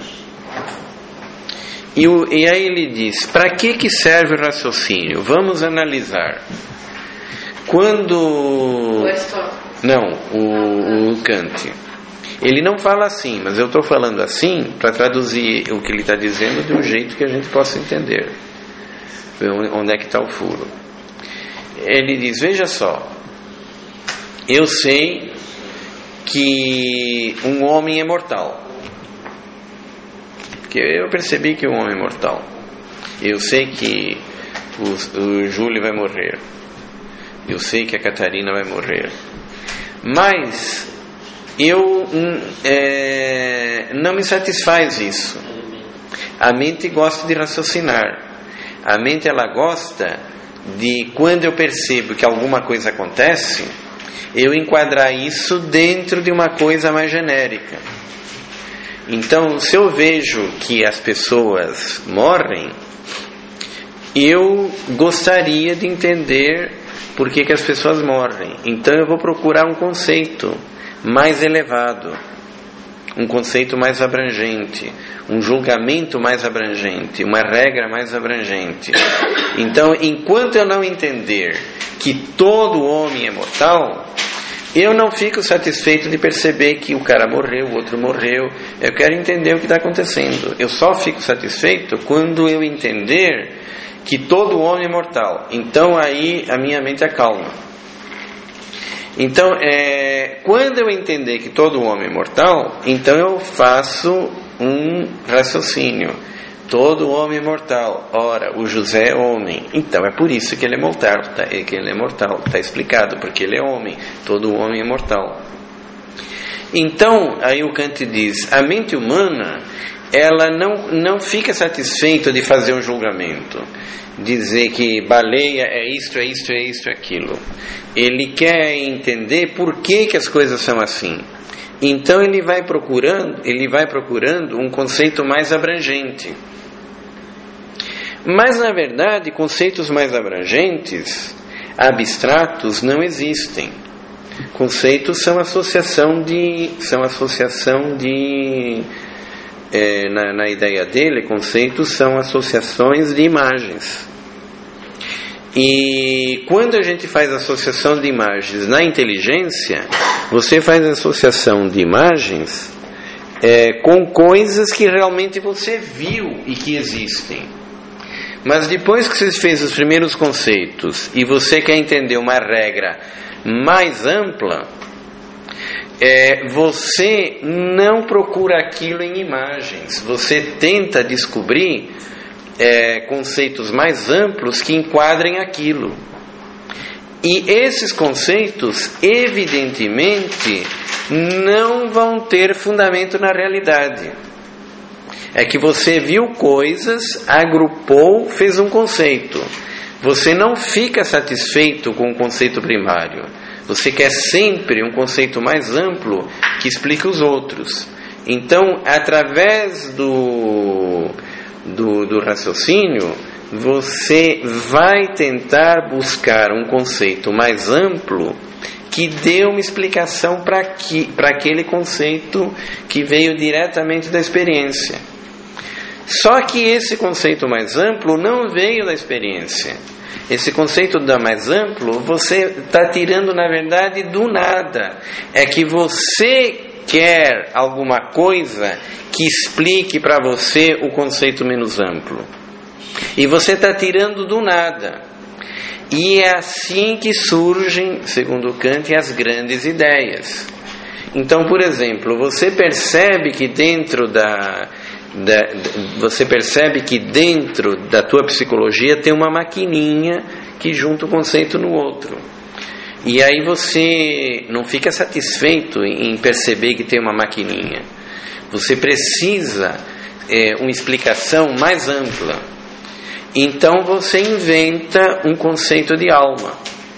E, o, e aí ele diz: para que, que serve o raciocínio? Vamos analisar. Quando. Não, o, o Kant. Ele não fala assim, mas eu estou falando assim para traduzir o que ele está dizendo de um jeito que a gente possa entender. Onde é que está o furo? Ele diz: veja só, eu sei que um homem é mortal, porque eu percebi que um homem é mortal. Eu sei que o, o Júlio vai morrer, eu sei que a Catarina vai morrer, mas eu é, não me satisfaz isso. A mente gosta de raciocinar. A mente, ela gosta de, quando eu percebo que alguma coisa acontece, eu enquadrar isso dentro de uma coisa mais genérica. Então, se eu vejo que as pessoas morrem, eu gostaria de entender por que, que as pessoas morrem. Então eu vou procurar um conceito mais elevado, um conceito mais abrangente, um julgamento mais abrangente, uma regra mais abrangente. Então, enquanto eu não entender que todo homem é mortal, eu não fico satisfeito de perceber que o cara morreu, o outro morreu. Eu quero entender o que está acontecendo. Eu só fico satisfeito quando eu entender que todo homem é mortal. Então aí a minha mente acalma. Então, é, quando eu entender que todo homem é mortal, então eu faço um raciocínio. Todo homem é mortal. Ora, o José é homem. Então é por isso que ele é mortal. Tá, que ele é mortal. Está explicado, porque ele é homem. Todo homem é mortal. Então, aí o Kant diz: a mente humana, ela não, não fica satisfeita de fazer um julgamento, dizer que baleia é isto, é isto, é isto, é aquilo. Ele quer entender por que, que as coisas são assim. Então ele vai procurando, ele vai procurando um conceito mais abrangente. Mas na verdade, conceitos mais abrangentes, abstratos, não existem. Conceitos são associação de, são associação de é, na, na ideia dele, conceitos são associações de imagens. E quando a gente faz associação de imagens na inteligência, você faz associação de imagens é, com coisas que realmente você viu e que existem. Mas depois que você fez os primeiros conceitos e você quer entender uma regra mais ampla, é, você não procura aquilo em imagens. Você tenta descobrir É, conceitos mais amplos que enquadrem aquilo. E esses conceitos, evidentemente, não vão ter fundamento na realidade. É que você viu coisas, agrupou, fez um conceito. Você não fica satisfeito com o conceito primário. Você quer sempre um conceito mais amplo que explique os outros. Então, através do do, do raciocínio, você vai tentar buscar um conceito mais amplo que dê uma explicação para aquele conceito que veio diretamente da experiência. Só que esse conceito mais amplo não veio da experiência. Esse conceito da mais amplo, você está tirando, na verdade, do nada. É que você quer alguma coisa que explique para você o conceito menos amplo. E você está tirando do nada. E é assim que surgem, segundo Kant, as grandes ideias. Então, por exemplo, você percebe que dentro da, da, você percebe que dentro da tua psicologia tem uma maquininha que junta o conceito no outro. E aí você não fica satisfeito em perceber que tem uma maquininha. Você precisa é, uma explicação mais ampla. Então você inventa um conceito de alma.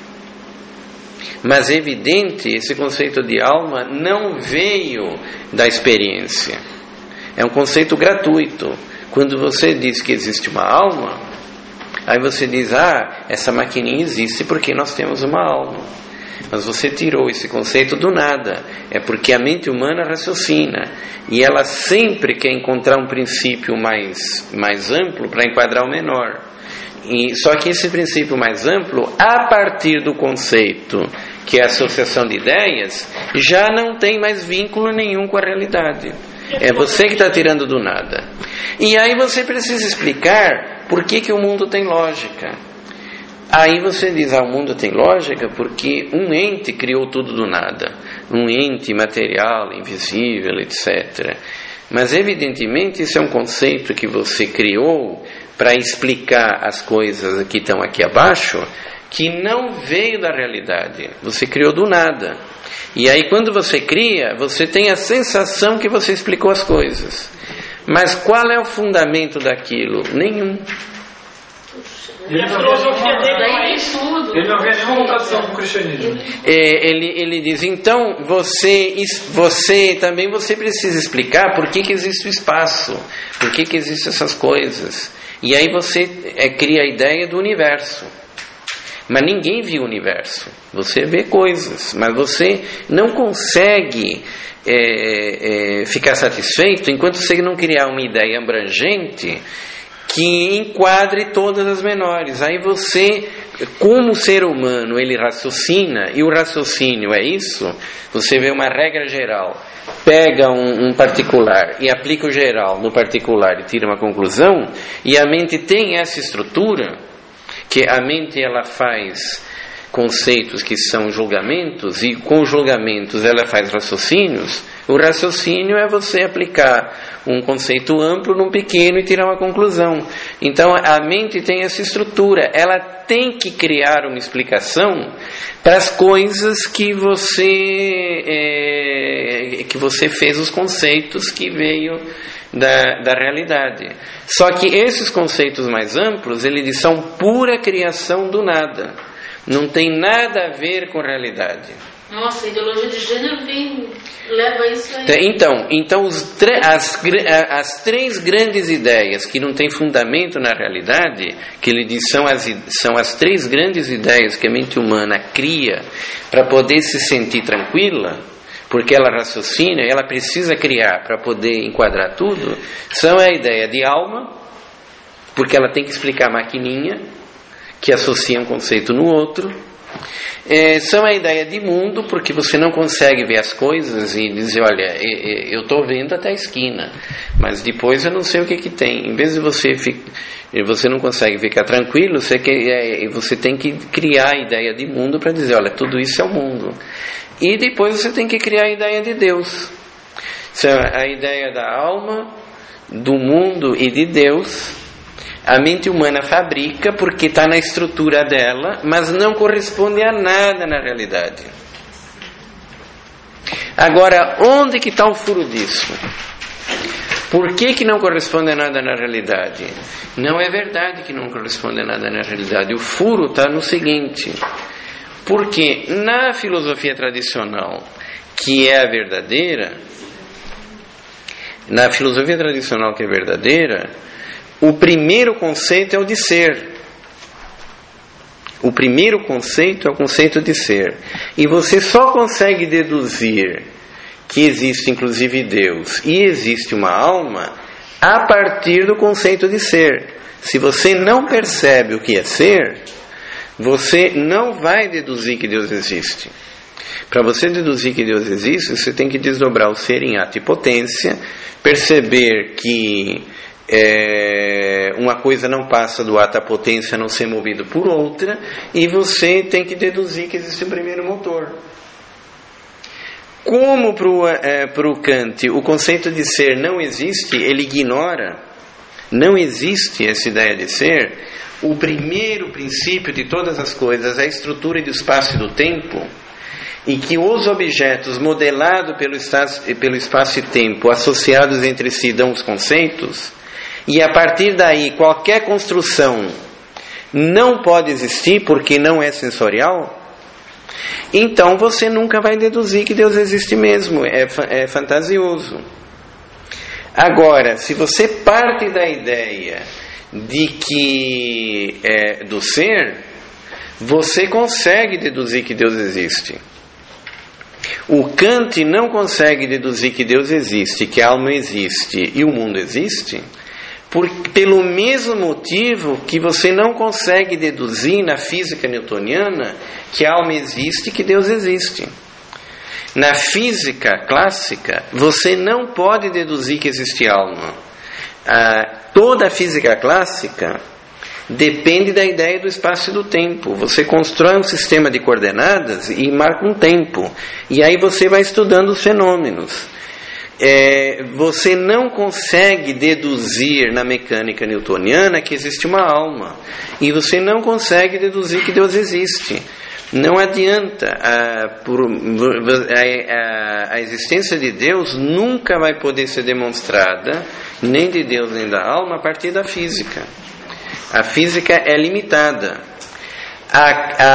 Mas é evidente, esse conceito de alma não veio da experiência. É um conceito gratuito. Quando você diz que existe uma alma, aí você diz, ah, essa maquininha existe porque nós temos uma alma. Mas você tirou esse conceito do nada. É porque a mente humana raciocina. E ela sempre quer encontrar um princípio mais, mais amplo para enquadrar o menor. E, só que esse princípio mais amplo, a partir do conceito que é a associação de ideias, já não tem mais vínculo nenhum com a realidade. É você que está tirando do nada. E aí você precisa explicar por que, que o mundo tem lógica. Aí você diz, ah, o mundo tem lógica porque um ente criou tudo do nada. Um ente material, invisível, etcétera. Mas evidentemente isso é um conceito que você criou para explicar as coisas que estão aqui abaixo, que não veio da realidade. Você criou do nada. E aí quando você cria, você tem a sensação que você explicou as coisas. Mas qual é o fundamento daquilo? Nenhum.
Ele não vê nenhuma vocação com o cristianismo.
É, ele, ele diz, então você, você também você precisa explicar por que, que existe o espaço, por que, que existem essas coisas. E aí você é, cria a ideia do universo. Mas ninguém viu o universo. Você vê coisas, mas você não consegue é, é, ficar satisfeito enquanto você não criar uma ideia abrangente que enquadre todas as menores. Aí você, como ser humano, ele raciocina, e o raciocínio é isso, você vê uma regra geral, pega um, um particular e aplica o geral no particular e tira uma conclusão, e a mente tem essa estrutura, que a mente ela faz conceitos que são julgamentos, e com julgamentos ela faz raciocínios. O raciocínio é você aplicar um conceito amplo num pequeno e tirar uma conclusão. Então a mente tem essa estrutura, ela tem que criar uma explicação para as coisas que você é, que você fez os conceitos que veio da, da realidade. Só que esses conceitos mais amplos, eles são pura criação do nada, não tem nada a ver com realidade.
Nossa, a ideologia de gênero vem, leva isso aí.
Então, então os as, as três grandes ideias que não têm fundamento na realidade, que ele diz são as, são as três grandes ideias que a mente humana cria para poder se sentir tranquila, porque ela raciocina, ela precisa criar para poder enquadrar tudo, são a ideia de alma, porque ela tem que explicar a maquininha, que associa um conceito no outro. É, são a ideia de mundo, porque você não consegue ver as coisas e dizer, olha, eu estou vendo até a esquina, mas depois eu não sei o que que tem. Em vez de você ficar, você não consegue ficar tranquilo, você, quer, você tem que criar a ideia de mundo para dizer, olha, tudo isso é o mundo. E depois você tem que criar a ideia de Deus. A ideia da alma, do mundo e de Deus. A mente humana fabrica porque está na estrutura dela, mas não corresponde a nada na realidade. Agora, onde que está o furo disso? Por que que não corresponde a nada na realidade? Não é verdade que não corresponde a nada na realidade. O furo está no seguinte, porque na filosofia tradicional, que é a verdadeira, na filosofia tradicional que é verdadeira, o primeiro conceito é o de ser. O primeiro conceito é o conceito de ser. E você só consegue deduzir que existe inclusive Deus e existe uma alma a partir do conceito de ser. Se você não percebe o que é ser, você não vai deduzir que Deus existe. Para você deduzir que Deus existe, você tem que desdobrar o ser em ato e potência, perceber que é, uma coisa não passa do ato à potência a não ser movido por outra, e você tem que deduzir que existe um primeiro motor. Como para o é, pro Kant o conceito de ser não existe, ele ignora, não existe essa ideia de ser, o primeiro princípio de todas as coisas é a estrutura do espaço e do tempo, e que os objetos modelados pelo espaço, pelo espaço e tempo associados entre si dão os conceitos, e a partir daí qualquer construção não pode existir porque não é sensorial, então você nunca vai deduzir que Deus existe mesmo, é, é fantasioso. Agora, se você parte da ideia de que é, do ser, você consegue deduzir que Deus existe. O Kant não consegue deduzir que Deus existe, que a alma existe e o mundo existe, por, pelo mesmo motivo que você não consegue deduzir na física newtoniana que a alma existe e que Deus existe. Na física clássica, você não pode deduzir que existe alma. Ah, toda a física clássica depende da ideia do espaço e do tempo. Você constrói um sistema de coordenadas e marca um tempo. E aí você vai estudando os fenômenos. É, você não consegue deduzir na mecânica newtoniana que existe uma alma. E você não consegue deduzir que Deus existe. Não adianta. A, por, a, a, a existência de Deus nunca vai poder ser demonstrada, nem de Deus nem da alma, a partir da física. A física é limitada. A,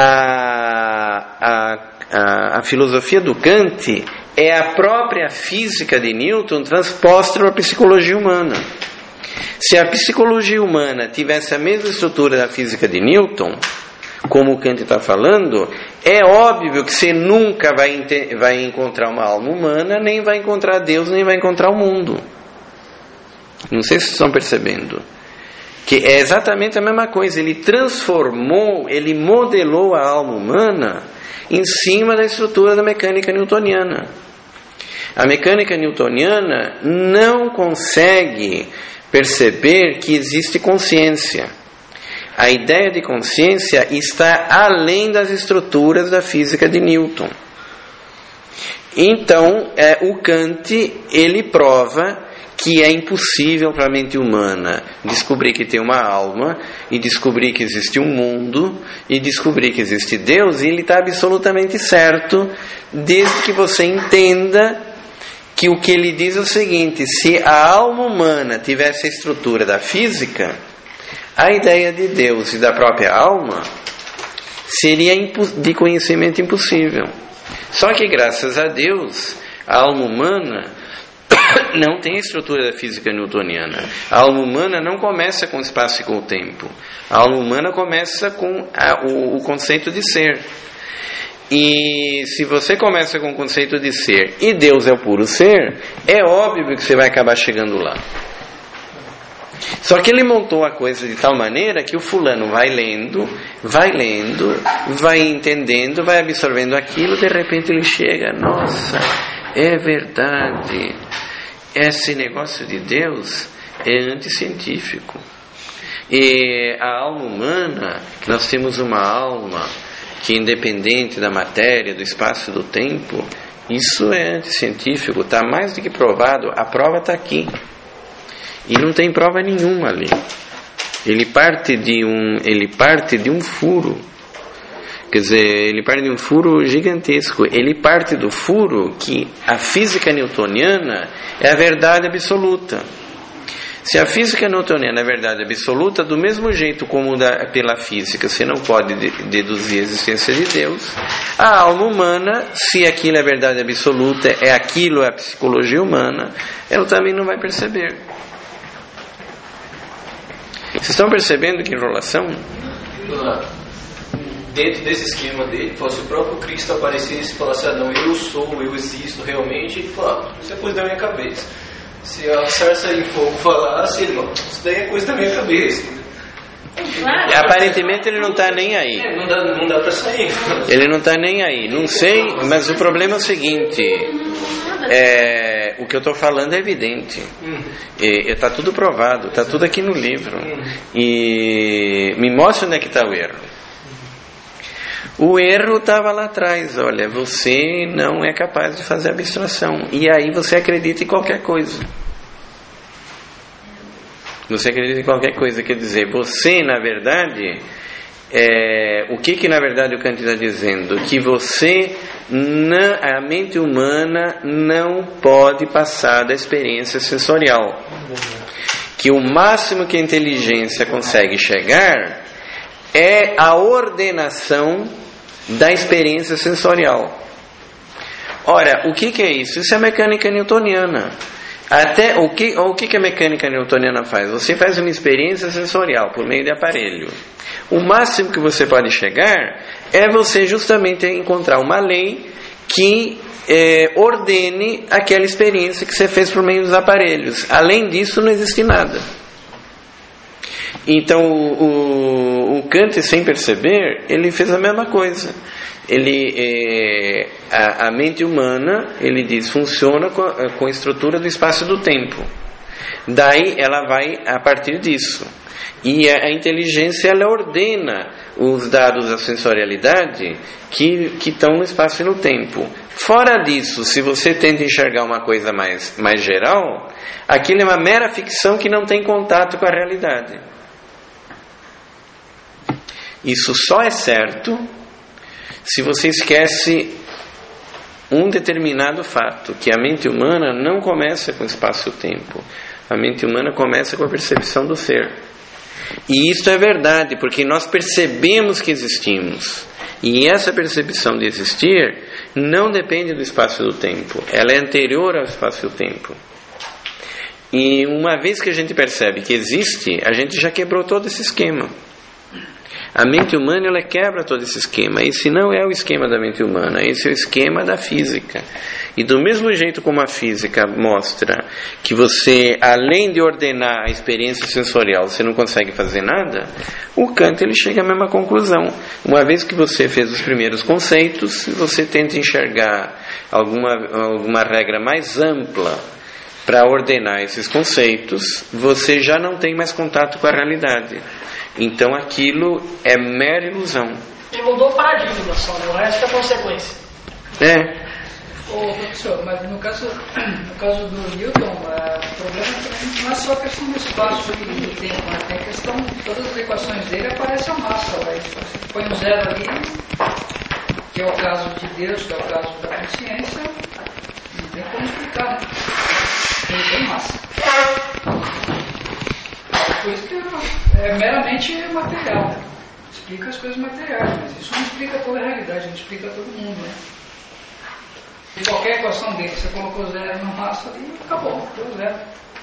a, a, a, a filosofia do Kant é a própria física de Newton transposta para a psicologia humana. Se a psicologia humana tivesse a mesma estrutura da física de Newton, como o Kant está falando, é óbvio que você nunca vai, vai encontrar uma alma humana, nem vai encontrar Deus, nem vai encontrar o mundo. Não sei se vocês estão percebendo. Que é exatamente a mesma coisa. Ele transformou, ele modelou a alma humana em cima da estrutura da mecânica newtoniana. A mecânica newtoniana não consegue perceber que existe consciência. A ideia de consciência está além das estruturas da física de Newton. Então, é, o Kant, ele prova que é impossível para a mente humana descobrir que tem uma alma, e descobrir que existe um mundo, e descobrir que existe Deus, e ele está absolutamente certo, desde que você entenda que o que ele diz é o seguinte: se a alma humana tivesse a estrutura da física, a ideia de Deus e da própria alma seria de conhecimento impossível. Só que graças a Deus, a alma humana não tem a estrutura da física newtoniana. A alma humana não começa com o espaço e com o tempo. A alma humana começa com a, o, o conceito de ser. E se você começa com o conceito de ser e Deus é o puro ser, é óbvio que você vai acabar chegando lá. Só que ele montou a coisa de tal maneira que o fulano vai lendo, vai lendo, vai entendendo, vai absorvendo aquilo, de repente ele chega, nossa, é verdade, esse negócio de Deus é anticientífico. E a alma humana, que nós temos uma alma que é independente da matéria, do espaço e do tempo, isso é anticientífico, está mais do que provado, a prova está aqui. E não tem prova nenhuma ali. Ele parte de um, ele parte de um furo. Quer dizer, ele parte de um furo gigantesco. Ele parte do furo que a física newtoniana é a verdade absoluta. Se a física newtoniana é a verdade absoluta, do mesmo jeito como da, pela física você não pode de, deduzir a existência de Deus, a alma humana, se aquilo é verdade absoluta, é aquilo, é a psicologia humana, ela também não vai perceber. Vocês estão percebendo que enrolação?
Dentro desse esquema dele, se o próprio Cristo aparecesse e falasse, ah não, eu sou, eu existo realmente, ele fala, isso é coisa da minha cabeça. Se a sarça em fogo falasse, ele fala, isso daí é coisa da minha cabeça.
Claro. Aparentemente ele não está nem aí.
É, não dá, não dá para sair.
Ele não está nem aí. Não sei, mas o problema é o seguinte. É, o que eu estou falando é evidente. Está tudo provado. Está tudo aqui no livro. E me mostra onde é que está o erro. O erro estava lá atrás. Olha, você não é capaz de fazer abstração. E aí você acredita em qualquer coisa. Você acredita em qualquer coisa, quer dizer, você, na verdade, é, o que que na verdade o Kant está dizendo? Que você, na, a mente humana não pode passar da experiência sensorial. Que o máximo que a inteligência consegue chegar é a ordenação da experiência sensorial. Ora, o que que é isso? Isso é a mecânica newtoniana. Até o que, o que a mecânica newtoniana faz? Você faz uma experiência sensorial por meio de aparelho. O máximo que você pode chegar é você justamente encontrar uma lei que é, ordene aquela experiência que você fez por meio dos aparelhos. Além disso, não existe nada. Então, o, o, o Kant, sem perceber, ele fez a mesma coisa. Ele, é, a, a mente humana, ele diz, funciona com a, com a estrutura do espaço e do tempo. Daí ela vai a partir disso. E a, a inteligência, ela ordena os dados da sensorialidade que, que estão no espaço e no tempo. Fora disso, se você tenta enxergar uma coisa mais, mais geral, aquilo é uma mera ficção que não tem contato com a realidade. Isso só é certo se você esquece um determinado fato, que a mente humana não começa com espaço e tempo. A mente humana começa com a percepção do ser. E isso é verdade, porque nós percebemos que existimos. E essa percepção de existir não depende do espaço e do tempo. Ela é anterior ao espaço e ao tempo. E uma vez que a gente percebe que existe, a gente já quebrou todo esse esquema. A mente humana, ela quebra todo esse esquema. Esse não é o esquema da mente humana, esse é o esquema da física. E do mesmo jeito como a física mostra que você, além de ordenar a experiência sensorial, você não consegue fazer nada, o Kant, ele chega à mesma conclusão. Uma vez que você fez os primeiros conceitos, você tenta enxergar alguma, alguma regra mais ampla para ordenar esses conceitos, você já não tem mais contato com a realidade. Então aquilo é mera ilusão.
Ele mudou o paradigma só, né? O resto é consequência.
É.
Ô, professor, mas no caso, no caso do Newton, o problema também não é só a questão do espaço e do tempo, né? Tem a questão, todas as equações dele aparecem a massa. Né? Você põe um zero ali, que é o caso de Deus, que é o caso da consciência, não tem como explicar, né? Ele tem massa. Por isso que é meramente material, né? Explica as coisas materiais, mas isso não explica toda a realidade, não explica todo mundo, né? E qualquer equação dele, você colocou zero na massa ali, acabou, deu zero.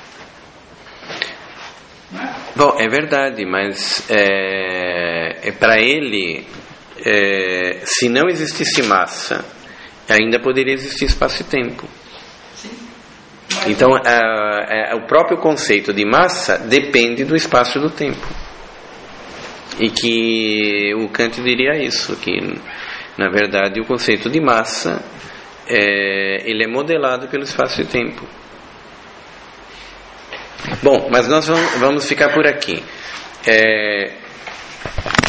Não é?
Bom, é verdade, mas é, é para ele, é, se não existisse massa, ainda poderia existir espaço e tempo. Então, a, a, o próprio conceito de massa depende do espaço e do tempo. E que o Kant diria isso, que, na verdade, o conceito de massa, é, ele é modelado pelo espaço e tempo. Bom, mas nós vamos, vamos ficar por aqui. É,